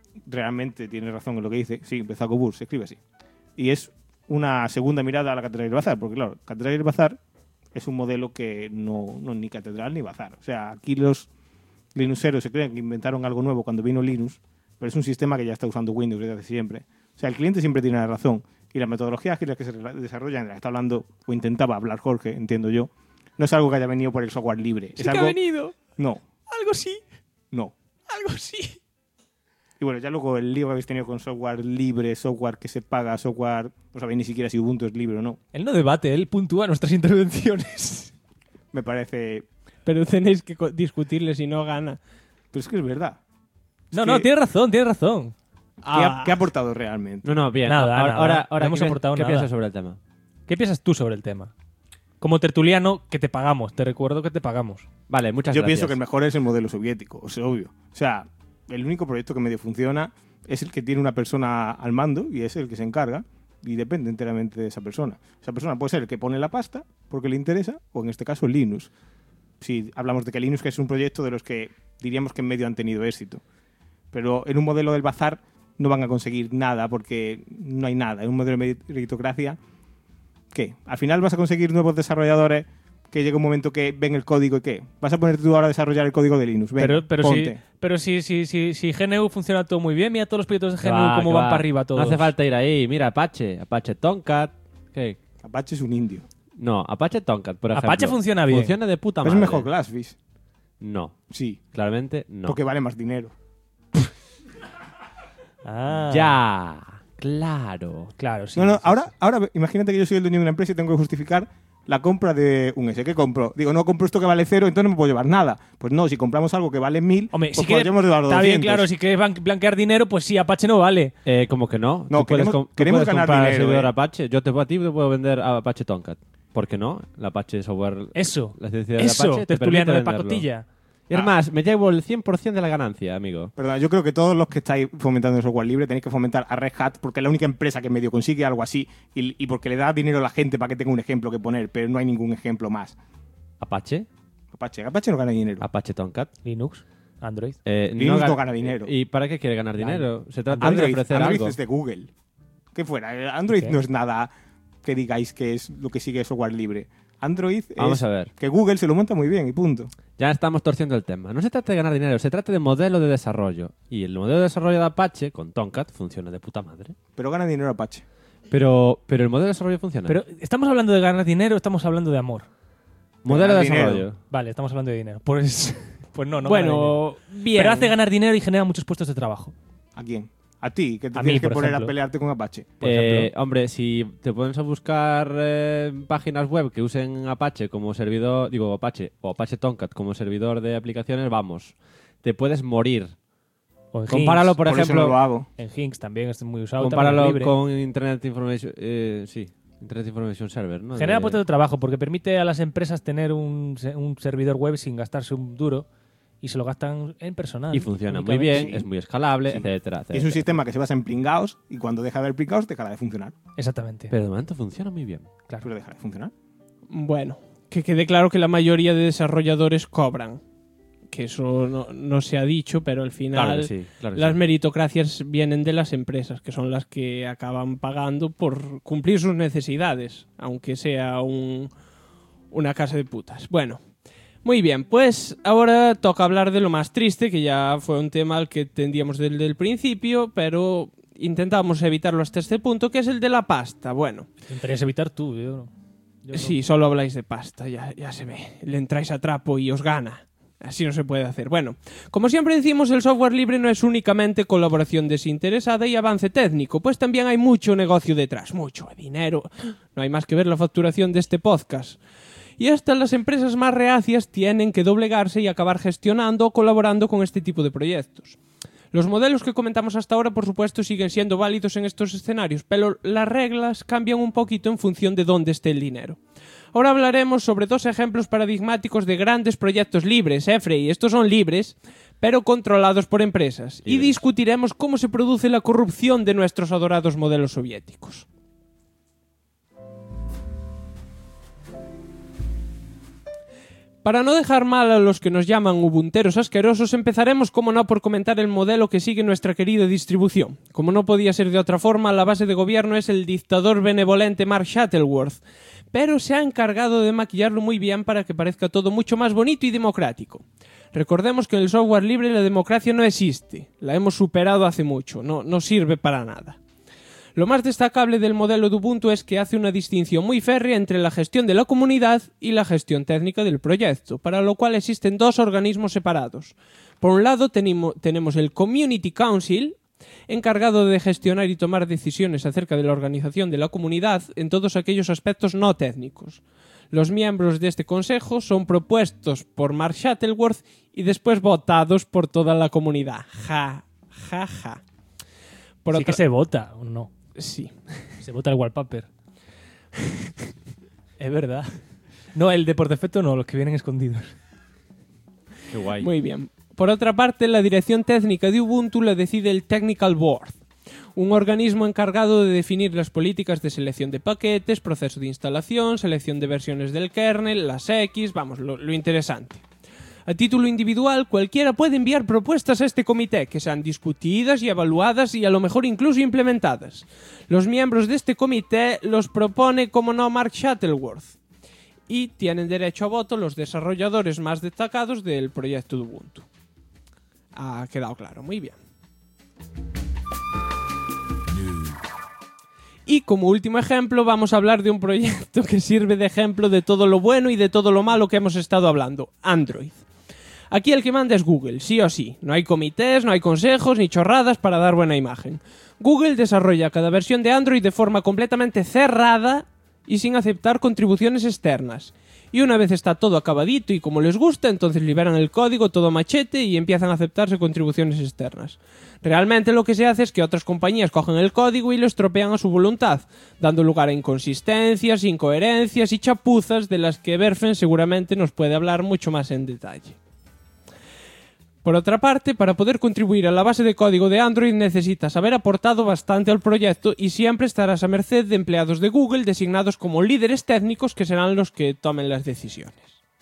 realmente tiene razón en lo que dice. Sí, Bezakobur se escribe así. Y es una segunda mirada a la Catedral del Bazar, porque claro, Catedral del Bazar es un modelo que no es ni catedral ni bazar. O sea, aquí los linuxeros se creen que inventaron algo nuevo cuando vino Linux, pero es un sistema que ya está usando Windows desde hace siempre. O sea, el cliente siempre tiene la razón. Y las metodologías que se desarrollan, de las que está hablando, o intentaba hablar Jorge, entiendo yo, no es algo que haya venido por el software libre. Sí es que algo... ha venido. No. Algo sí. No. Algo sí. Y bueno, ya luego el lío que habéis tenido con software libre, software que se paga, software... No sabéis ni siquiera si Ubuntu es libre o no. Él no debate, él puntúa nuestras intervenciones. Me parece... Pero tenéis que discutirle si no gana. Pero es que es verdad. No, tienes razón, tienes razón. ¿Qué ha aportado realmente? No, bien. Nada, Ahora no hemos aportado ¿qué nada. piensas sobre el tema? ¿Qué piensas tú sobre el tema? Como tertuliano, que te pagamos. Te recuerdo que te pagamos. Vale, muchas Yo gracias. pienso que el mejor es el modelo soviético, es obvio. O sea, el único proyecto que medio funciona es el que tiene una persona al mando y es el que se encarga y depende enteramente de esa persona. Esa persona puede ser el que pone la pasta porque le interesa o en este caso Linux. Si hablamos de que Linux es un proyecto de los que diríamos que en medio han tenido éxito. Pero en un modelo del bazar no van a conseguir nada porque no hay nada. En un modelo de meritocracia, ¿qué? Al final vas a conseguir nuevos desarrolladores que llega un momento que ven el código y ¿qué? Vas a ponerte tú ahora a desarrollar el código de Linux. Venga, pero si GNU funciona todo muy bien, mira todos los proyectos de GNU cómo van para arriba todos. No hace falta ir ahí. Mira, Apache Tomcat. ¿Qué? Apache es un indio. No, Apache Tomcat, por ejemplo. Apache funciona bien. Funciona de puta ¿Es madre. mejor que Glassfish? No. Sí. Claramente no. Porque vale más dinero. Ya. Claro. Claro, sí. No, ahora imagínate que yo soy el dueño de una empresa y tengo que justificar la compra de un S. ¿Qué compro? Digo, no compro esto que vale 0, entonces no me puedo llevar nada. Pues no, si compramos algo que vale 1000, Hombre, pues si quieres, podríamos llevarlo está 200. bien, claro, si quieres blanquear dinero, pues sí, Apache no vale. ¿Cómo que no? No, Tú puedes queremos ganar comprar el dinero, servidor Apache. Yo a ti te puedo vender a Apache Tomcat. ¿Por qué no? El Apache Software... Eso. La licencia de Apache te permite tertuliano de venderlo. pacotilla. Y es más, me llevo el 100% de la ganancia, amigo. Perdona, yo creo que todos los que estáis fomentando el software libre tenéis que fomentar a Red Hat porque es la única empresa que medio consigue algo así y porque le da dinero a la gente para que tenga un ejemplo que poner, pero no hay ningún ejemplo más. ¿Apache? Apache no gana dinero. ¿Apache Tomcat? Linux, Android. Linux no gana dinero. ¿Y para qué quiere ganar dinero? Se trata de Android ofrecer algo. es de Google. ¿Qué fuera? Android no es nada que digáis que es lo que sigue software libre. Android Vamos es a ver. que Google se lo monta muy bien y punto. Ya estamos torciendo el tema. No se trata de ganar dinero, se trata de modelo de desarrollo. Y el modelo de desarrollo de Apache con Tomcat funciona de puta madre. Pero gana dinero Apache. Pero el modelo de desarrollo funciona. Pero estamos hablando de ganar dinero, estamos hablando de amor. Modelo de ganar desarrollo. dinero. Vale, estamos hablando de dinero. Pues no gana Bueno, dinero. bien. Pero hace ganar dinero y genera muchos puestos de trabajo. ¿A quién? A ti, que te A tienes mí, que por poner ejemplo. a pelearte con Apache. Por ejemplo. Hombre, si te pones a buscar páginas web que usen Apache como servidor, digo Apache o Apache Tomcat como servidor de aplicaciones, vamos, te puedes morir. O en Compáralo, Hinks. por Por eso ejemplo, no lo hago. En Hinks también es muy usado. también es compáralo libre. con Internet Information, Internet Information Server, ¿no? Genera De- puestos de trabajo porque permite a las empresas tener un servidor web sin gastarse un duro y se lo gastan en personal. y funciona muy únicamente. bien, es muy escalable, Sí. etcétera, Es un etcétera. sistema que se basa en pringaos y cuando deja de haber pringaos deja de funcionar. Exactamente. Pero de momento funciona muy bien. Claro. Pero deja de funcionar. Bueno, que quede claro que la mayoría de desarrolladores cobran. Que eso no se ha dicho, pero al final Claro que sí, claro que las sí. meritocracias vienen de las empresas, que son las que acaban pagando por cumplir sus necesidades, aunque sea una casa de putas. Bueno, muy bien, pues ahora toca hablar de lo más triste, que ya fue un tema al que tendíamos desde el principio, pero intentamos evitarlo hasta este punto, que es el de la pasta. Bueno, Intentarías evitar tú, yo no. Yo no. sí, solo habláis de pasta, ya se ve. Le entráis a trapo y os gana. Así no se puede hacer. Bueno, como siempre decimos, el software libre no es únicamente colaboración desinteresada y avance técnico, pues también hay mucho negocio detrás, mucho dinero. No hay más que ver la facturación de este podcast. Y hasta las empresas más reacias tienen que doblegarse y acabar gestionando o colaborando con este tipo de proyectos. Los modelos que comentamos hasta ahora, por supuesto, siguen siendo válidos en estos escenarios, pero las reglas cambian un poquito en función de dónde esté el dinero. Ahora hablaremos sobre dos ejemplos paradigmáticos de grandes proyectos libres, Frey. Estos son libres, pero controlados por empresas. Y discutiremos cómo se produce la corrupción de nuestros adorados modelos soviéticos. Para no dejar mal a los que nos llaman ubunteros asquerosos, empezaremos, como no, por comentar el modelo que sigue nuestra querida distribución. Como no podía ser de otra forma, la base de gobierno es el dictador benevolente Mark Shuttleworth, pero se ha encargado de maquillarlo muy bien para que parezca todo mucho más bonito y democrático. Recordemos que en el software libre la democracia no existe, la hemos superado hace mucho, no sirve para nada. Lo más destacable del modelo de Ubuntu es que hace una distinción muy férrea entre la gestión de la comunidad y la gestión técnica del proyecto, para lo cual existen dos organismos separados. Por un lado tenemos el Community Council, encargado de gestionar y tomar decisiones acerca de la organización de la comunidad en todos aquellos aspectos no técnicos. Los miembros de este consejo son propuestos por Mark Shuttleworth y después votados por toda la comunidad. Ja. Sí que se vota, ¿o no? Sí. Se vota el wallpaper. Es verdad. No, el de por defecto no, los que vienen escondidos. Qué guay. Muy bien. Por otra parte, la dirección técnica de Ubuntu la decide el Technical Board, un organismo encargado de definir las políticas de selección de paquetes, proceso de instalación, selección de versiones del kernel, las X, vamos, lo interesante. A título individual, cualquiera puede enviar propuestas a este comité que sean discutidas y evaluadas y a lo mejor incluso implementadas. Los miembros de este comité los propone, como no, Mark Shuttleworth, y tienen derecho a voto los desarrolladores más destacados del proyecto de Ubuntu. Ha quedado claro, muy bien. Y como último ejemplo vamos a hablar de un proyecto que sirve de ejemplo de todo lo bueno y de todo lo malo que hemos estado hablando, Android. Aquí el que manda es Google, sí o sí. No hay comités, no hay consejos ni chorradas para dar buena imagen. Google desarrolla cada versión de Android de forma completamente cerrada y sin aceptar contribuciones externas. Y una vez está todo acabadito y como les gusta, entonces liberan el código todo machete y empiezan a aceptarse contribuciones externas. Realmente lo que se hace es que otras compañías cogen el código y lo estropean a su voluntad, dando lugar a inconsistencias, incoherencias y chapuzas de las que Berfen seguramente nos puede hablar mucho más en detalle. Por otra parte, para poder contribuir a la base de código de Android necesitas haber aportado bastante al proyecto y siempre estarás a merced de empleados de Google designados como líderes técnicos que serán los que tomen las decisiones.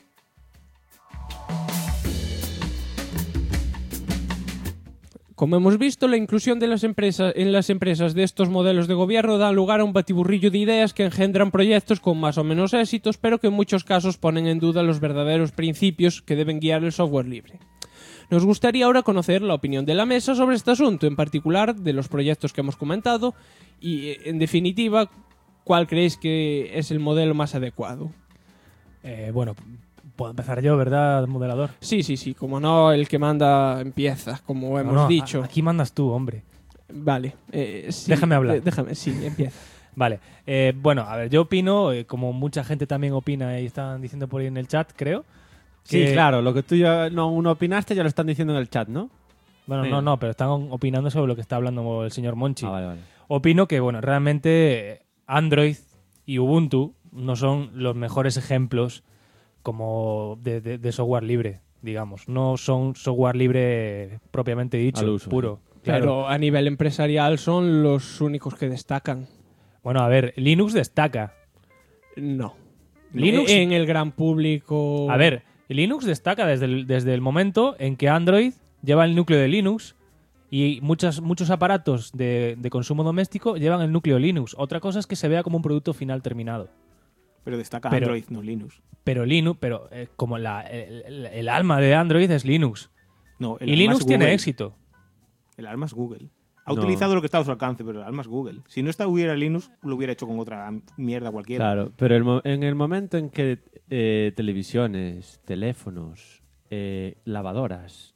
Como hemos visto, la inclusión de las empresas en las empresas de estos modelos de gobierno da lugar a un batiburrillo de ideas que engendran proyectos con más o menos éxitos, pero que en muchos casos ponen en duda los verdaderos principios que deben guiar el software libre. Nos gustaría ahora conocer la opinión de la mesa sobre este asunto, en particular de los proyectos que hemos comentado y, en definitiva, ¿cuál creéis que es el modelo más adecuado? Bueno, puedo empezar yo, ¿verdad, moderador? Sí, como no, el que manda empieza, como hemos dicho. Aquí mandas tú, hombre. Vale. Sí, déjame hablar. Empieza. Vale. Bueno, a ver, yo opino, como mucha gente también opina y están diciendo por ahí en el chat, creo. Sí, claro, lo que tú ya no opinaste ya lo están diciendo en el chat, ¿no? Bueno, no, pero están opinando sobre lo que está hablando el señor Monchi. Vale. Opino que, bueno, realmente Android y Ubuntu no son los mejores ejemplos como de software libre, digamos. No son software libre propiamente dicho, al uso, puro. ¿sí? Claro. Pero a nivel empresarial son los únicos que destacan. Bueno, a ver, Linux destaca. No. Linux en el gran público... A ver, Linux destaca desde el momento en que Android lleva el núcleo de Linux y muchos aparatos de consumo doméstico llevan el núcleo de Linux. Otra cosa es que se vea como un producto final terminado. Pero destaca Android, no Linux. Pero como el alma de Android es Linux. No, y Linux tiene éxito. El alma es Google. Ha utilizado lo que está a su alcance, pero el alma es Google. Si no hubiera Linux, lo hubiera hecho con otra mierda cualquiera. Claro, pero en el momento en que televisiones, teléfonos, lavadoras,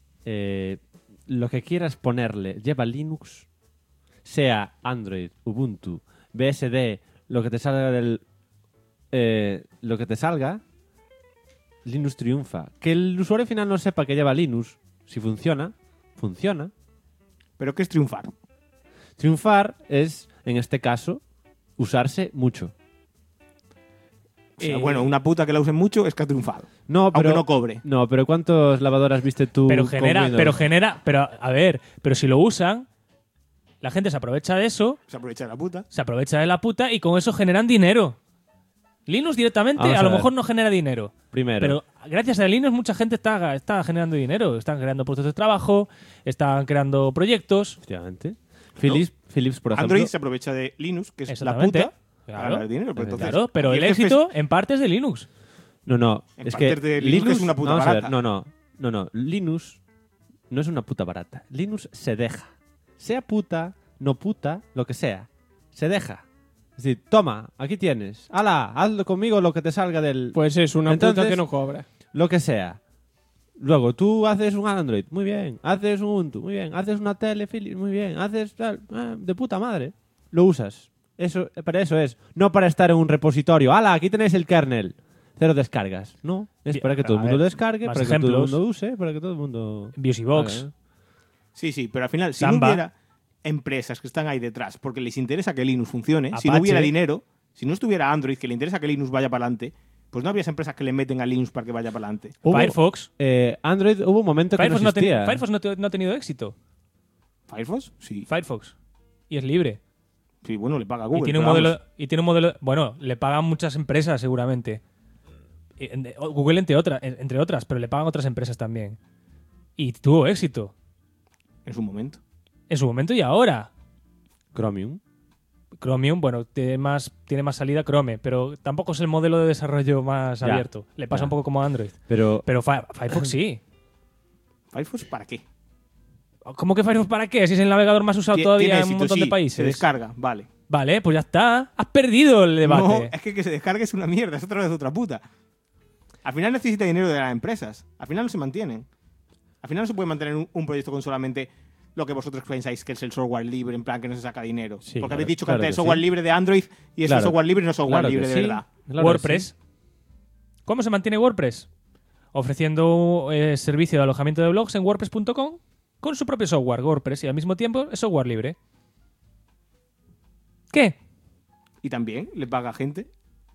lo que quieras ponerle lleva Linux, sea Android, Ubuntu, BSD, lo que te salga lo que te salga, Linux triunfa. Que el usuario final no sepa que lleva Linux, si funciona. ¿Pero qué es triunfar? Triunfar es, en este caso, usarse mucho. O sea, bueno, una puta que la usen mucho es que ha triunfado. No, pero, aunque no cobre. No, pero ¿cuántas lavadoras viste tú? Pero si lo usan, la gente se aprovecha de eso. Se aprovecha de la puta. Se aprovecha de la puta y con eso generan dinero. Linux directamente a lo mejor no genera dinero. Primero. Pero gracias a Linux mucha gente está generando dinero. Están creando puestos de trabajo, están creando proyectos. Efectivamente. Philips, por ejemplo. Android se aprovecha de Linux, que es la Exactamente. puta, para ganar dinero. Pero, entonces, Claro, pero aquí el jefe éxito en parte es de Linux. No. En Es partes que de Linux es una puta vamos a ver, barata. no. Linux no es una puta barata. Linux se deja. Sea puta, no puta, lo que sea. Se deja. Es decir, toma, aquí tienes. ¡Hala! Hazlo conmigo lo que te salga del... Pues es una puta Entonces, que no cobra. Lo que sea. Luego, tú haces un Android, muy bien. Haces un Ubuntu, muy bien. Haces una tele, Philips, muy bien. Haces tal, de puta madre. Lo usas. Eso, para eso es. No para estar en un repositorio. ¡Hala! Aquí tenéis el kernel. 0 descargas. No. Es para que todo el mundo lo descargue, más para que todo el ejemplos. mundo use, para que todo el mundo... BioSbox. Sí, pero al final, si Samba. no hubiera empresas que están ahí detrás porque les interesa que Linux funcione, si no Apache. hubiera dinero, si no estuviera Android que le interesa que Linux vaya para adelante, pues no habría empresas que le meten a Linux para que vaya para adelante. Firefox. Android hubo un momento que no Firefox, existía. Firefox no ha tenido éxito. ¿Firefox? Sí. Firefox. Y es libre. Sí, bueno, le paga Google. Y tiene un modelo. Bueno, le pagan muchas empresas seguramente. Google entre otras, pero le pagan otras empresas también. Y tuvo éxito. En su momento. En su momento y ahora. Chromium, bueno, tiene más salida Chrome, pero tampoco es el modelo de desarrollo más Ya, abierto. Le pasa ya. un poco como a Android. Pero Firefox sí. ¿Firefox para qué? ¿Cómo que Firefox para qué? Si es el navegador más usado todavía Tiene en un éxito, montón sí, de países. Se descarga, vale. Vale, pues ya está. Has perdido el debate. No, es que se descargue es una mierda, es otra vez otra puta. Al final necesita dinero de las empresas. Al final no se mantienen. Al final no se puede mantener un proyecto con solamente lo que vosotros pensáis que es el software libre, en plan que no se saca dinero. Sí, Porque claro, habéis dicho que claro antes el que software sí. libre de Android y ese Claro. software libre no es software Claro que libre de sí. verdad. Claro que WordPress. sí. ¿Cómo se mantiene WordPress? Ofreciendo servicio de alojamiento de blogs en WordPress.com con su propio software, WordPress, y al mismo tiempo es software libre. ¿Qué? Y también le paga gente.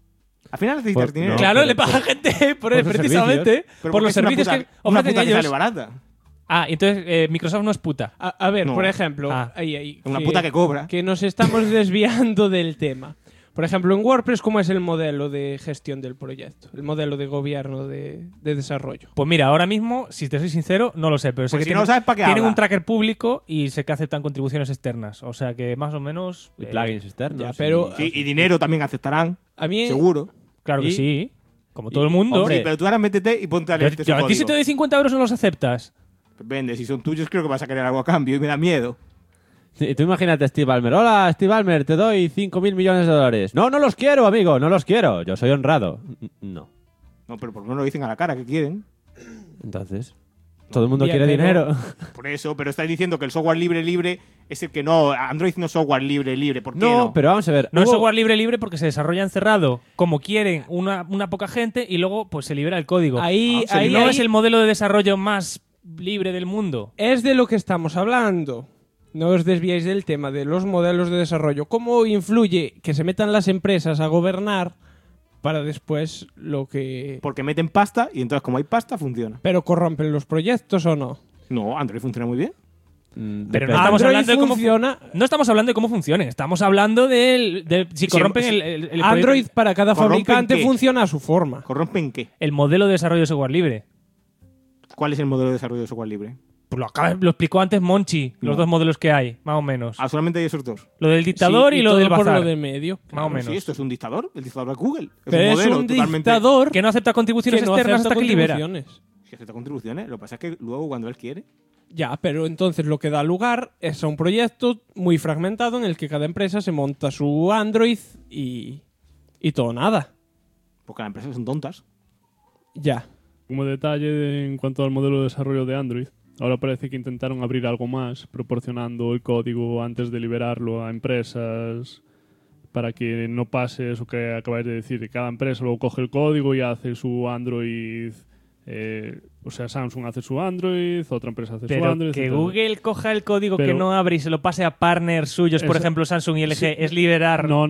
Al final necesitas Por- dinero. no, Claro, pero le paga gente por sus precisamente Pero por porque los es una servicios puta- que una ofrecen puta que ellos. sale barata. Ah, entonces Microsoft no es puta. A ver, No. por ejemplo, Ah. Una puta que cobra. Que nos estamos desviando del tema. Por ejemplo, en WordPress, ¿cómo es el modelo de gestión del proyecto? El modelo de gobierno de desarrollo. Pues mira, ahora mismo, si te soy sincero, no lo sé, pero sé Pues que si no lo sabes, ¿para qué tienen habla? un tracker público y sé que aceptan contribuciones externas. O sea que más o menos... Y plugins externos. ya, pero- Sí, y dinero también aceptarán. A mí, Seguro. Claro que Y- sí. Como todo el mundo. hombre, Sí, pero tú ahora métete y ponte a leerte su Yo a ti si código. te doy 50 euros no los aceptas. Pues vende, si son tuyos creo que vas a querer algo a cambio y me da miedo. Sí, tú imagínate a Steve Ballmer. Hola, Steve Ballmer, te doy 5.000 millones de dólares. No, no los quiero, amigo, no los quiero. Yo soy honrado. No. No, pero por lo menos lo dicen a la cara que quieren. Entonces, todo el mundo Ya, quiere pero- dinero. Por eso, pero estáis diciendo que el software libre es el que no. Android no es software libre. ¿Por qué No, no? pero vamos a ver. No es hubo- software libre porque se desarrolla encerrado como quieren una poca gente y luego pues se libera el código. Ahí- O sea, ahí- no ahí- es el modelo de desarrollo más libre del mundo. es de lo que estamos hablando. No os desviáis del tema de los modelos de desarrollo. ¿Cómo influye que se metan las empresas a gobernar para después lo que... Porque meten pasta y entonces, como hay pasta, funciona. ¿Pero corrompen los proyectos o no? No, Android funciona muy bien. Pero Depende. no estamos Android hablando de cómo funciona... No estamos hablando de cómo funcionen, estamos hablando de si corrompen sí. el Android proyecto- para cada ¿Corrompen fabricante qué? funciona a su forma. ¿Corrompen qué? el modelo de desarrollo de software libre. ¿Cuál es el modelo de desarrollo de software libre? Pues lo explicó antes Monchi, los No. dos modelos que hay, más o menos. Ah, solamente hay esos dos. Lo del dictador Sí, y lo todo del por bazar. lo de medio. Más o Claro, menos. Sí, esto es un dictador. El dictador de Google. Es Pero un es modelo un totalmente. dictador Que no acepta contribuciones que no externas acepta hasta que libera. contribuciones. Que acepta contribuciones. Lo que pasa es que luego, cuando él quiere. Ya, pero entonces lo que da lugar es a un proyecto muy fragmentado en el que cada empresa se monta su Android y todo nada. Porque las empresas son tontas. Ya. Como detalle en cuanto al modelo de desarrollo de Android, ahora parece que intentaron abrir algo más, proporcionando el código antes de liberarlo a empresas para que no pase eso que acabáis de decir, que cada empresa luego coge el código y hace su Android. O sea, Samsung hace su Android, otra empresa hace su Pero Android. que etcétera. Google coja el código que Pero- no abre y se lo pase a partners suyos, por Eso- ejemplo Samsung y LG, Sí. es liberar. No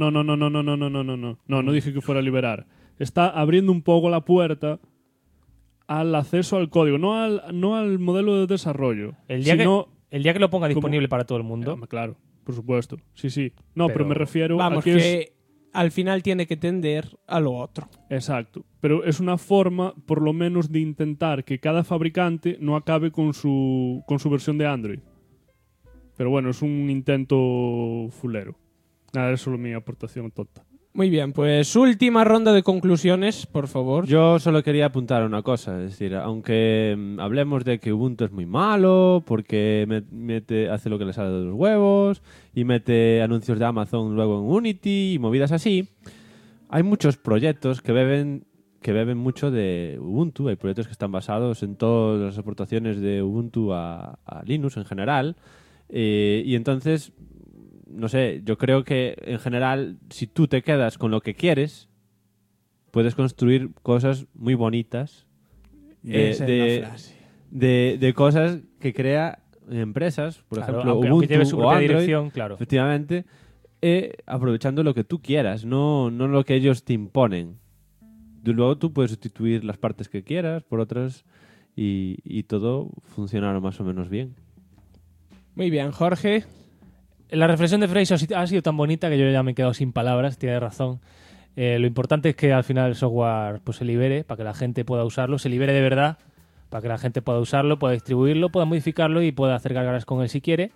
dije que fuera a liberar. Está abriendo un poco la puerta al acceso al código, no al modelo de desarrollo. El día que lo ponga como- disponible para todo el mundo. Claro, por supuesto. Sí, sí. No, pero Pero- me refiero a Vamos, que, que es al final tiene que tender a lo otro. Exacto. Pero es una forma, por lo menos, de intentar que cada fabricante no acabe con su versión de Android. Pero bueno, es un intento fulero. Nada, es solo mi aportación tonta. Muy bien, pues última ronda de conclusiones, por favor. Yo solo quería apuntar una cosa, es decir, aunque hablemos de que Ubuntu es muy malo, porque hace lo que le sale de los huevos, y mete anuncios de Amazon luego en Unity y movidas así, hay muchos proyectos que beben mucho de Ubuntu, hay proyectos que están basados en todas las aportaciones de Ubuntu a Linux en general, y entonces... No sé, yo creo que en general, si tú te quedas con lo que quieres, puedes construir cosas muy bonitas de cosas que crea empresas, por ejemplo, aunque Ubuntu lleve su o propia Android, dirección, claro. efectivamente, aprovechando lo que tú quieras, no lo que ellos te imponen. Luego tú puedes sustituir las partes que quieras por otras y todo funcionará más o menos bien. Muy bien, Jorge. La reflexión de Freixo ha sido tan bonita que yo ya me he quedado sin palabras, tiene razón. Lo importante es que al final el software pues, se libere para que la gente pueda usarlo, se libere de verdad para que la gente pueda usarlo, pueda distribuirlo, pueda modificarlo y pueda hacer cargas con él si quiere.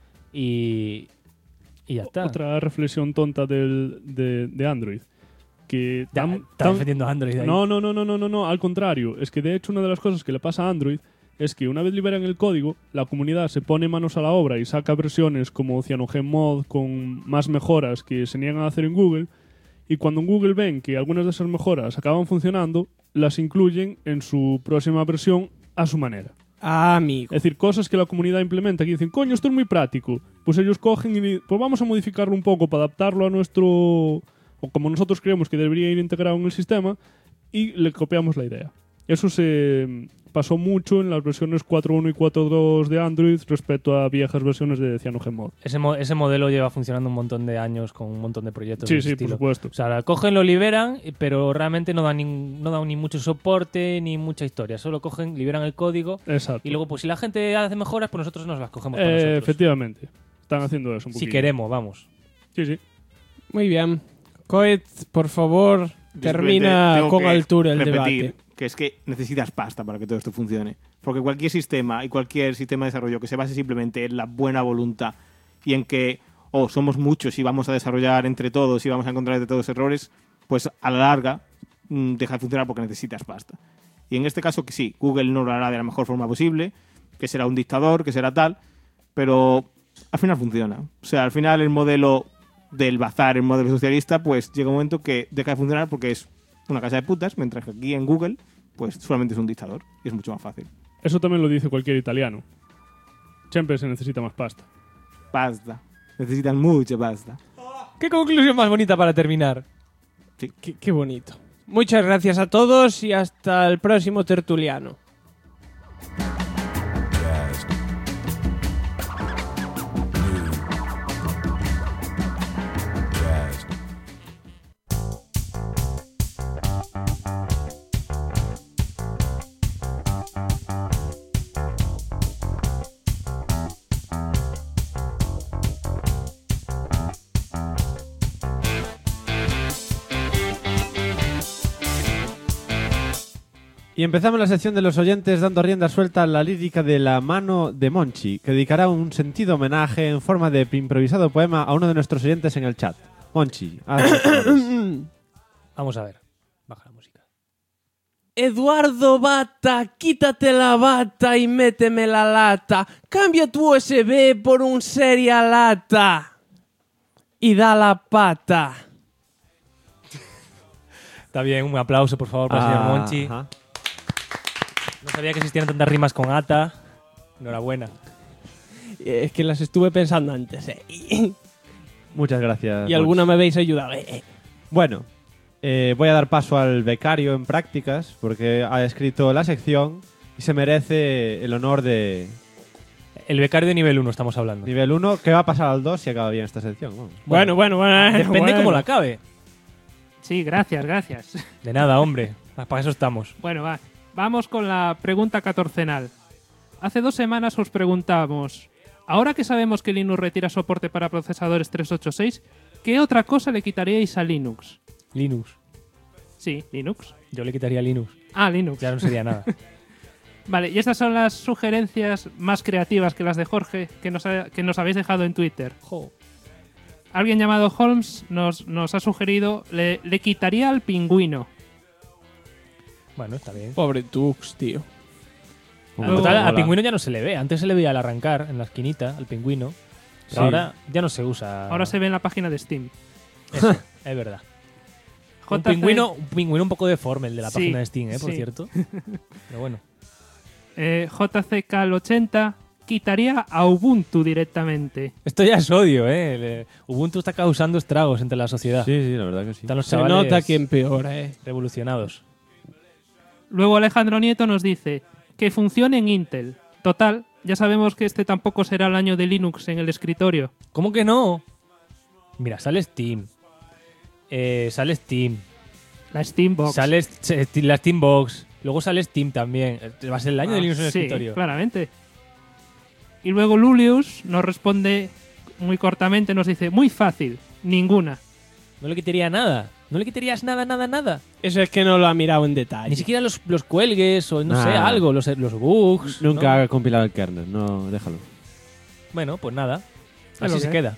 Y ya está. Otra reflexión tonta de Android. Que está defendiendo a Android ahí. No, al contrario. Es que de hecho una de las cosas que le pasa a Android es que una vez liberan el código, la comunidad se pone manos a la obra y saca versiones como CyanogenMod con más mejoras que se niegan a hacer en Google, y cuando en Google ven que algunas de esas mejoras acaban funcionando, las incluyen en su próxima versión a su manera. Ah, amigo. Es decir, cosas que la comunidad implementa que dicen, coño, esto es muy práctico. Pues ellos cogen y pues vamos a modificarlo un poco para adaptarlo a nuestro... o como nosotros creemos que debería ir integrado en el sistema, y le copiamos la idea. Eso se pasó mucho en las versiones 4.1 y 4.2 de Android respecto a viejas versiones de CyanogenMod. Ese modelo lleva funcionando un montón de años con un montón de proyectos. Sí, de ese sí, estilo. por supuesto. O sea, cogen, lo liberan, pero realmente no dan ni mucho soporte ni mucha historia. Solo cogen, liberan el código. Exacto. Y luego, pues si la gente hace mejoras, pues nosotros nos las cogemos para nosotros. Efectivamente. Están haciendo eso un poquito. Si queremos, vamos. Sí, sí. Muy bien. Coet, por favor, termina tengo con que altura el repetir debate. Que es que necesitas pasta para que todo esto funcione. Porque cualquier sistema y cualquier sistema de desarrollo que se base simplemente en la buena voluntad y en que somos muchos y vamos a desarrollar entre todos y vamos a encontrar entre todos errores, pues a la larga deja de funcionar porque necesitas pasta. Y en este caso que sí, Google no lo hará de la mejor forma posible, que será un dictador, que será tal, pero al final funciona. O sea, al final el modelo del bazar, el modelo socialista, pues llega un momento que deja de funcionar porque es una casa de putas, mientras que aquí en Google pues solamente es un dictador y es mucho más fácil. Eso también lo dice cualquier italiano. Siempre se necesita más pasta. Pasta. Necesitan mucha pasta. ¿Qué conclusión más bonita para terminar? Sí. Qué bonito. Muchas gracias a todos y hasta el próximo tertuliano. Y empezamos la sección de los oyentes dando rienda suelta a la lírica de la mano de Monchi, que dedicará un sentido homenaje en forma de improvisado poema a uno de nuestros oyentes en el chat. Monchi, vamos a ver. Baja la música. Eduardo Bata, quítate la bata y méteme la lata. Cambia tu USB por un Serialata y da la pata. Está bien, un aplauso por favor para el señor Monchi. Ajá. No sabía que existían tantas rimas con ata. Enhorabuena. Es que las estuve pensando antes. Muchas gracias. Y alguna me habéis ayudado. Bueno, voy a dar paso al becario en prácticas porque ha escrito la sección y se merece el honor de... El becario de nivel 1 estamos hablando. Nivel 1, que va a pasar al 2 si acaba bien esta sección. Bueno. Depende cómo la acabe. Sí, gracias. De nada, hombre. Para eso estamos. Bueno, vamos con la pregunta catorcenal. Hace 2 semanas os preguntamos, ahora que sabemos que Linux retira soporte para procesadores 386, ¿qué otra cosa le quitaríais a Linux? Linux. Sí, Linux. Yo le quitaría Linux. Ah, Linux. Ya no sería nada. Vale, y estas son las sugerencias más creativas que las de Jorge que nos habéis dejado en Twitter. Alguien llamado Holmes nos ha sugerido, le quitaría al pingüino. Bueno, está bien. Pobre Tux, tío. Total, al pingüino ya no se le ve. Antes se le veía al arrancar, en la esquinita, al pingüino. Pero ahora ya no se usa. Ahora se ve en la página de Steam. Eso, es verdad. Un pingüino un poco deforme, el de la página de Steam, por cierto. Pero bueno. JCKL80 quitaría a Ubuntu directamente. Esto ya es odio, Ubuntu está causando estragos entre la sociedad. Sí, la verdad que sí. Están los Se chavales nota que empeora, revolucionados. Luego Alejandro Nieto nos dice que funcione en Intel. Total, ya sabemos que este tampoco será el año de Linux en el escritorio. ¿Cómo que no? Mira, sale Steam. Sale Steam. La Steambox. Sale la Steambox. Luego sale Steam también. Va a ser el año de Linux en el escritorio. Sí, claramente. Y luego Lulius nos responde muy cortamente, nos dice, muy fácil, ninguna. No le quitaría nada. No le quitarías nada. Eso es que no lo ha mirado en detalle. Ni siquiera los cuelgues o no sé, algo, los bugs. Nunca ¿no? ha compilado el kernel, no, déjalo. Bueno, pues nada. Así se queda.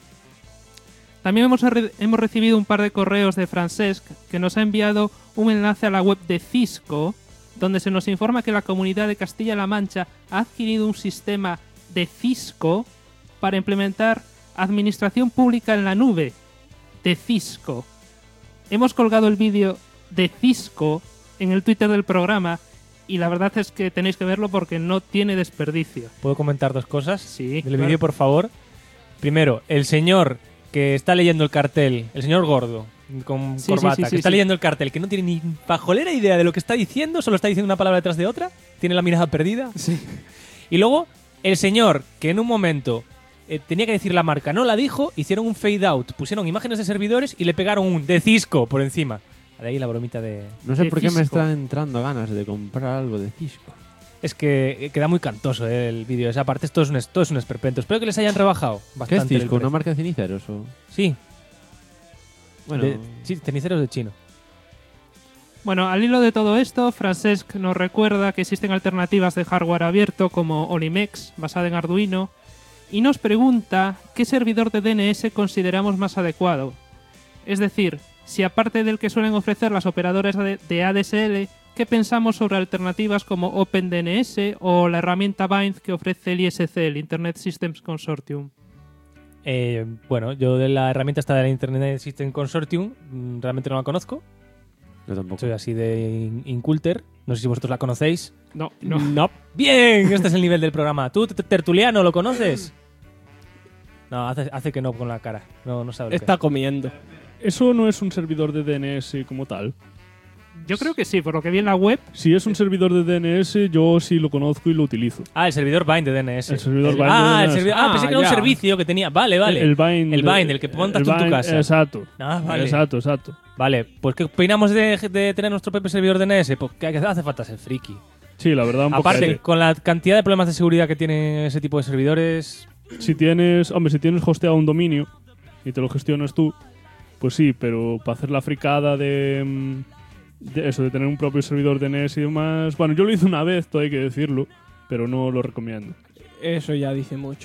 También hemos recibido un par de correos de Francesc que nos ha enviado un enlace a la web de Cisco, donde se nos informa que la comunidad de Castilla-La Mancha ha adquirido un sistema de Cisco para implementar administración pública en la nube de Cisco. Hemos colgado el vídeo de Cisco en el Twitter del programa y la verdad es que tenéis que verlo porque no tiene desperdicio. ¿Puedo comentar dos cosas? Sí. Del vídeo, por favor. Primero, el señor que está leyendo el cartel, el señor gordo, con corbata, que está leyendo el cartel, que no tiene ni pajolera idea de lo que está diciendo, solo está diciendo una palabra detrás de otra, tiene la mirada perdida. Sí. Y luego, el señor que en un momento tenía que decir la marca, no la dijo, hicieron un fade out, pusieron imágenes de servidores y le pegaron un de Cisco por encima. De ahí la bromita de... No sé de por qué Cisco. me están entrando ganas de comprar algo de Cisco. Es que queda muy cantoso el vídeo. Esa parte, esto es un esperpento. Espero que les hayan rebajado ¿Qué es bastante. Cisco? ¿Una marca de ceniceros? O... Sí. Bueno, Sí, ceniceros de chino. Bueno, al hilo de todo esto, Francesc nos recuerda que existen alternativas de hardware abierto como Olimex, basada en Arduino, y nos pregunta qué servidor de DNS consideramos más adecuado. Es decir, si aparte del que suelen ofrecer las operadoras de ADSL, ¿qué pensamos sobre alternativas como OpenDNS o la herramienta Bind que ofrece el ISC, el Internet Systems Consortium? Bueno, yo de la herramienta esta del Internet System Consortium realmente no la conozco. yo tampoco. Soy así de inculter. No sé si vosotros la conocéis. No. Bien, este es el nivel del programa. ¿Tú, Tertuliano, lo conoces? No, hace que no con la cara. No sabe lo que Está es. comiendo. Eso no es un servidor de DNS como tal. Yo creo que sí, por lo que vi en la web. Si es un servidor de DNS, yo sí lo conozco y lo utilizo. Ah, el servidor Bind de DNS. El servidor Bind de el DNS. servidor. Pensé que era un ya. servicio que tenía. Vale. El Bind. El que montas tú en tu casa. Exacto. Ah, vale. Exacto. Vale, pues ¿qué opinamos de tener nuestro propio servidor DNS? Pues que hace falta ser friki. Sí, la verdad, un Aparte, poquete. con la cantidad de problemas de seguridad que tiene ese tipo de servidores... Si tienes hosteado un dominio y te lo gestionas tú, pues sí, pero para hacer la fricada de tener un propio servidor DNS y demás... Bueno, yo lo hice una vez, todo hay que decirlo, pero no lo recomiendo. Eso ya dice mucho.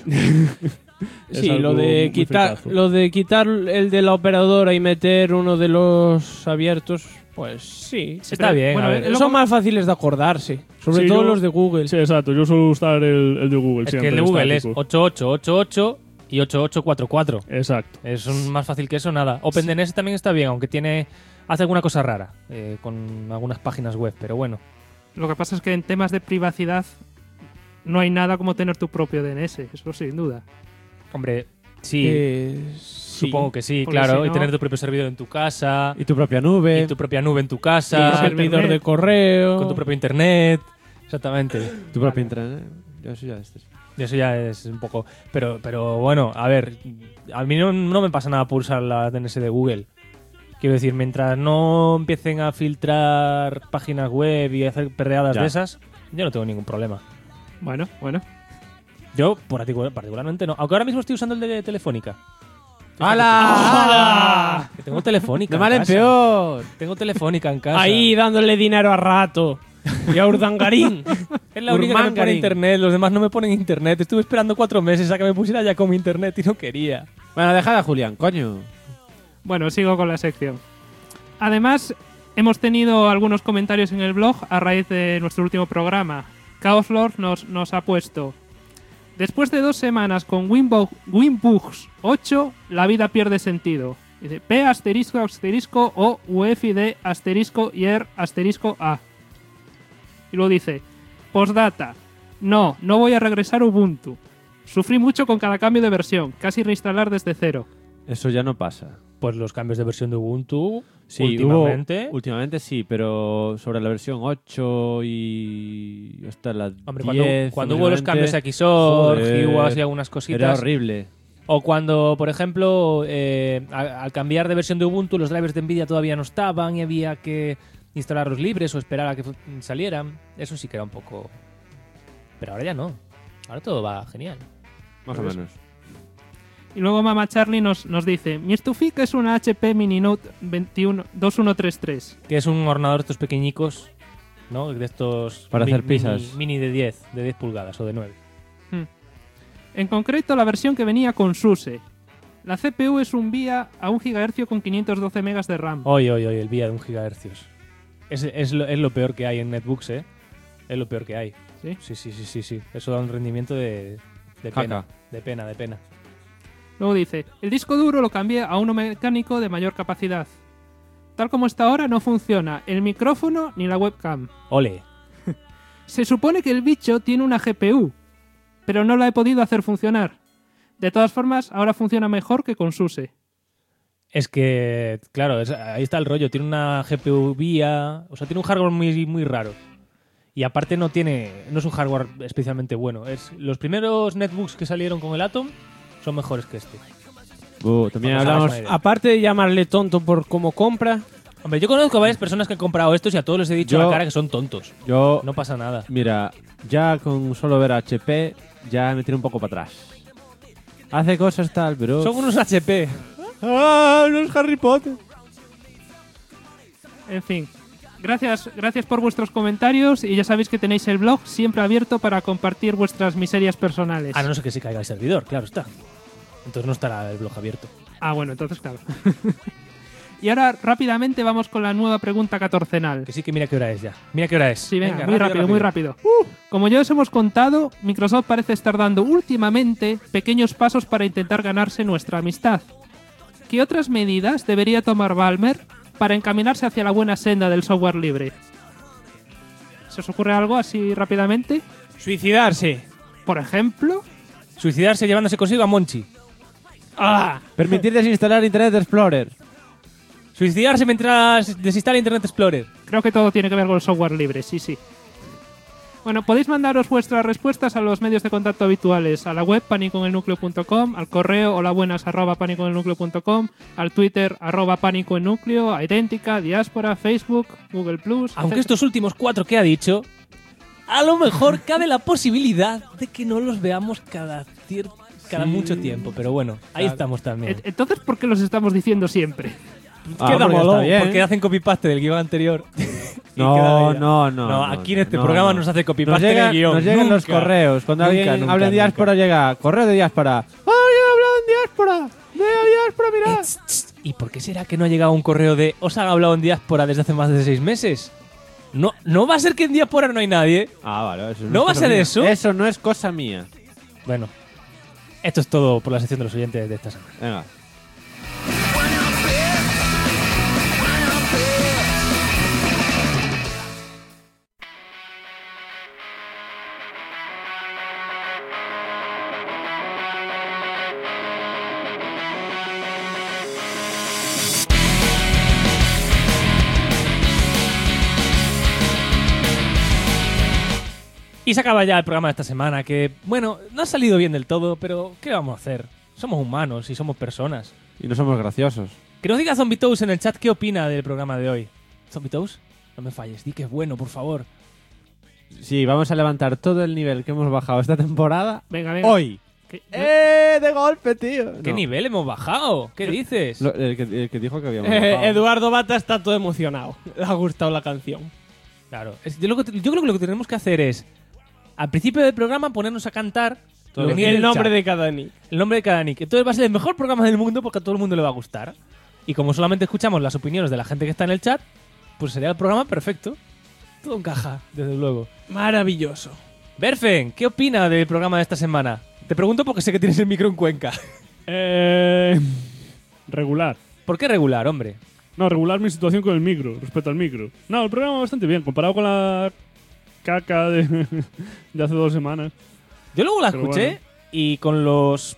Es Sí, algo lo de muy quitar fricazo. el de la operadora y meter uno de los abiertos, pues sí. Está bien, bueno, a ver. Son más fáciles de acordarse, sobre Sí, todo yo- los de Google. Sí, exacto. Yo suelo usar el de Google Es siempre. que el de Google es estático. 8888 y 8844. Exacto. Es más fácil que eso, nada. OpenDNS también está bien, aunque hace alguna cosa rara con algunas páginas web, pero bueno. Lo que pasa es que en temas de privacidad no hay nada como tener tu propio DNS, eso sin duda. Hombre, sí, Sí. supongo que sí, Porque claro. si Y no- tener tu propio servidor en tu casa, Y tu propia nube. y tu propia nube en tu Tu casa, servidor internet. de correo. con tu propio internet. Exactamente. Tu propia internet. Eso ya es. Y eso ya es un poco... Pero bueno, a ver, a mí no me pasa nada por usar la DNS de Google. Quiero decir, mientras no empiecen a filtrar páginas web y hacer perreadas Ya. de esas, yo no tengo ningún problema. Bueno. Yo particularmente no. Aunque ahora mismo estoy usando el de Telefónica. ¡Hala! Que tengo telefónica. De mal en peor. Tengo telefónica en casa. Ahí dándole dinero a Rato y a Urdangarín. Es la única que me pone internet. Los demás no me ponen internet. Estuve esperando 4 meses a que me pusiera ya con internet y no quería. Bueno, dejad a Julián, coño. Bueno, sigo con la sección. Además, hemos tenido algunos comentarios en el blog a raíz de nuestro último programa. Chaos Lord nos ha puesto: después de 2 semanas con Winbugs 8, la vida pierde sentido. Dice P asterisco asterisco o UEFID asterisco IR asterisco A. Y luego dice: postdata, no voy a regresar a Ubuntu. Sufrí mucho con cada cambio de versión, casi reinstalar desde cero. Eso ya no pasa. Pues los cambios de versión de Ubuntu, Sí, últimamente sí, pero sobre la versión 8 y hasta la 10... Cuando hubo los cambios a Xorg y hubo así algunas cositas... Era horrible. O cuando, por ejemplo, al cambiar de versión de Ubuntu, los drivers de NVIDIA todavía no estaban y había que instalarlos libres o esperar a que salieran. Eso sí que era un poco... Pero ahora ya no. Ahora todo va genial. Más o menos. Y luego Mama Charlie nos dice: mi estufica es una HP Mini Note 2133. Que es un ordenador de estos pequeñicos, ¿no? De estos... Para hacer pizzas. Mini de 10 pulgadas o de 9. En concreto, la versión que venía con SUSE. La CPU es un VIA a 1 GHz con 512 MB de RAM. El VIA de 1 GHz. Es lo peor que hay en netbooks, ¿eh? Es lo peor que hay. ¿Sí? Sí. Eso da un rendimiento de pena. De pena. Luego dice: el disco duro lo cambié a uno mecánico de mayor capacidad. Tal como está ahora no funciona el micrófono ni la webcam. ¡Ole! Se supone que el bicho tiene una GPU, pero no la he podido hacer funcionar. De todas formas, ahora funciona mejor que con SUSE. Es que, claro, ahí está el rollo. Tiene una GPU VIA, o sea, tiene un hardware muy, muy raro. Y aparte no es un hardware especialmente bueno. Los primeros netbooks que salieron con el Atom son mejores que este. También hablamos... Aparte de llamarle tonto por cómo compra... Hombre, yo conozco a varias personas que han comprado estos y a todos les he dicho a la cara que son tontos. No pasa nada. Mira, ya con solo ver HP, ya me tiro un poco para atrás. Hace cosas tal, pero... Son unos HP. No es Harry Potter. En fin. Gracias por vuestros comentarios y ya sabéis que tenéis el blog siempre abierto para compartir vuestras miserias personales. A no ser que se caiga el servidor, claro está. Entonces no estará el blog abierto. Ah, bueno, entonces claro. Y ahora rápidamente vamos con la nueva pregunta catorcenal. Que sí que mira qué hora es ya. Mira qué hora es. Sí, venga, muy rápido. Como ya os hemos contado, Microsoft parece estar dando últimamente pequeños pasos para intentar ganarse nuestra amistad. ¿Qué otras medidas debería tomar Ballmer para encaminarse hacia la buena senda del software libre? ¿Se os ocurre algo así rápidamente? Suicidarse. Por ejemplo. Suicidarse llevándose consigo a Monchi. Permitir desinstalar Internet Explorer. Suicidarse mientras desinstala Internet Explorer. Creo que todo tiene que ver con el software libre, sí. Bueno, podéis mandaros vuestras respuestas a los medios de contacto habituales, a la web panicoenelnucleo.com, al correo holabuenas@panicoenelnucleo.com, al Twitter @panicoennúcleo, a Idéntica, Diáspora, Facebook, Google+. Aunque estos últimos 4 que ha dicho, a lo mejor cabe la posibilidad de que no los veamos cada mucho tiempo, pero bueno, ahí estamos también. Entonces, ¿por qué los estamos diciendo siempre? Queda molón, porque hacen copy-paste del guión anterior. No. Aquí en este programa no se hace copy-paste del guión. Nos llegan los correos. Cuando alguien habla en diáspora, llega correo de diáspora. ¡Alguien ha hablado en diáspora! ¡De diáspora, mirad! ¿Y por qué será que no ha llegado un correo de os han hablado en diáspora desde hace más de 6 meses? No va a ser que en diáspora no hay nadie. Vale. Eso ¿No va a ser eso? Eso no es cosa mía. Bueno, esto es todo por la sección de los oyentes de esta semana. Venga. Y se acaba ya el programa de esta semana, que, bueno, no ha salido bien del todo, pero ¿qué vamos a hacer? Somos humanos y somos personas. Y no somos graciosos. Que nos diga Zombie Toast en el chat qué opina del programa de hoy. Zombie Toast, no me falles, di que es bueno, por favor. Sí, vamos a levantar todo el nivel que hemos bajado esta temporada. Venga. Hoy. De golpe, tío. ¿Qué nivel hemos bajado? ¿Qué dices? El que dijo que habíamos bajado. Eduardo Bata está todo emocionado. Le ha gustado la canción. Claro. Yo creo que lo que tenemos que hacer es, al principio del programa, ponernos a cantar el nombre de cada nick. El nombre de cada nick. Entonces va a ser el mejor programa del mundo porque a todo el mundo le va a gustar. Y como solamente escuchamos las opiniones de la gente que está en el chat, pues sería el programa perfecto. Todo encaja, desde luego. Maravilloso. Berfen, ¿qué opina del programa de esta semana? Te pregunto porque sé que tienes el micro en Cuenca. Regular. ¿Por qué regular, hombre? No, regular mi situación con el micro, respecto al micro. No, el programa bastante bien, comparado con la caca de hace 2 semanas. Yo luego la Pero escuché bueno. y con los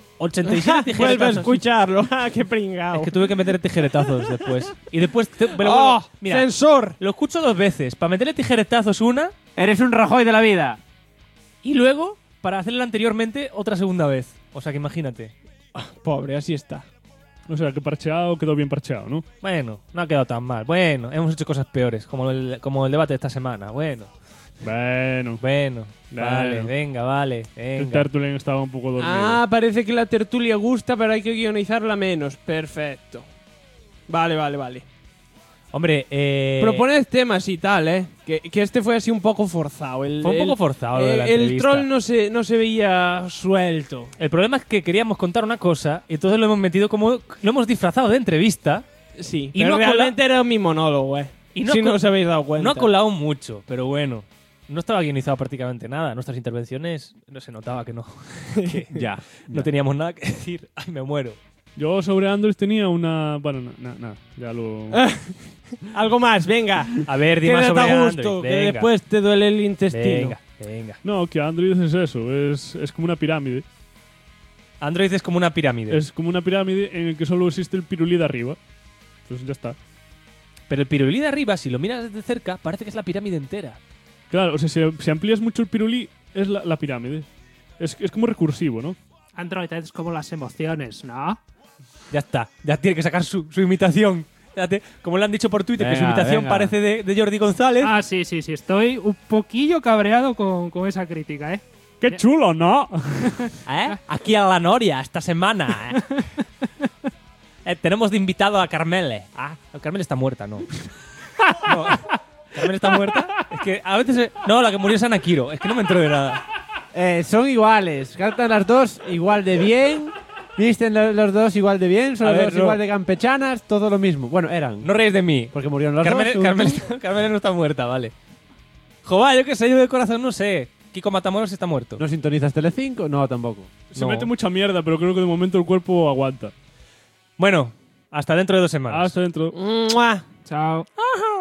87 tijeretazos. Vuelve a escucharlo. ¡Qué pringao! Es que tuve que meter tijeretazos después. Y después... mira, ¡Censor! lo escucho 2 veces. Para meterle tijeretazos una Eres un Rajoy de la vida. y luego para hacerlo anteriormente otra segunda vez. O sea que imagínate. Pobre, así está. O sea, que parcheado quedó bien parcheado, ¿no? Bueno, no ha quedado tan mal. Bueno, hemos hecho cosas peores, como el debate de esta semana. Bueno, Bueno. vale, venga. El Tertulian estaba un poco dormido. Ah, parece que la tertulia gusta, pero hay que guionizarla menos. Perfecto. Vale. Hombre, Proponed temas y tal, ¿eh? Que este fue así un poco forzado. Fue un poco forzado lo de la El entrevista. troll no se veía suelto. El problema es que queríamos contar una cosa y entonces lo hemos metido como... Lo hemos disfrazado de entrevista. Sí, Y pero no realmente era mi monólogo, Y si no os habéis dado cuenta. No ha colado mucho, pero bueno. No estaba guionizado prácticamente nada. Nuestras intervenciones no se notaba que no. que Ya. no teníamos nada que decir. Ay, me muero. Yo sobre Android tenía una... Bueno, nada, ya lo... Algo más, venga. A ver, di más Quédate sobre a gusto, Android. que Venga. después te duele el intestino. Venga. No, que Android es eso, es como una pirámide. Android es como una pirámide. Es como una pirámide en el que solo existe el pirulí de arriba. Pues ya está. Pero el pirulí de arriba, si lo miras desde cerca, parece que es la pirámide entera. Claro, o sea, si amplías mucho el pirulí, es la pirámide. Es como recursivo, ¿no? Android es como las emociones, ¿no? Ya está. Ya tiene que sacar su imitación. Fíjate, como le han dicho por Twitter, que su Venga, imitación venga. parece de Jordi González. Ah, sí. Estoy un poquillo cabreado con esa crítica, ¿eh? ¡Qué chulo, ¿no? Aquí a la Noria, esta semana. Tenemos de invitado a Carmele. Carmele está muerta, ¿no? No. ¿Carmele está muerta? Es que a veces... No, la que murió es Ana Quiro. Es que no me entero de nada. Son iguales. Cantan las dos igual de bien. Visten los dos igual de bien. Son A los ver, dos no. igual de campechanas. Todo lo mismo. Bueno, eran. No reís de mí. Porque murieron los Carmele, dos. Carmele no está muerta, vale. Jova, yo qué sé, yo de corazón no sé. Kiko Matamoros está muerto. ¿No sintonizas Telecinco? No, tampoco. Se No. mete mucha mierda, pero creo que de momento el cuerpo aguanta. Bueno, hasta dentro de 2 semanas. Hasta dentro. ¡Mua! Chao. Ajá.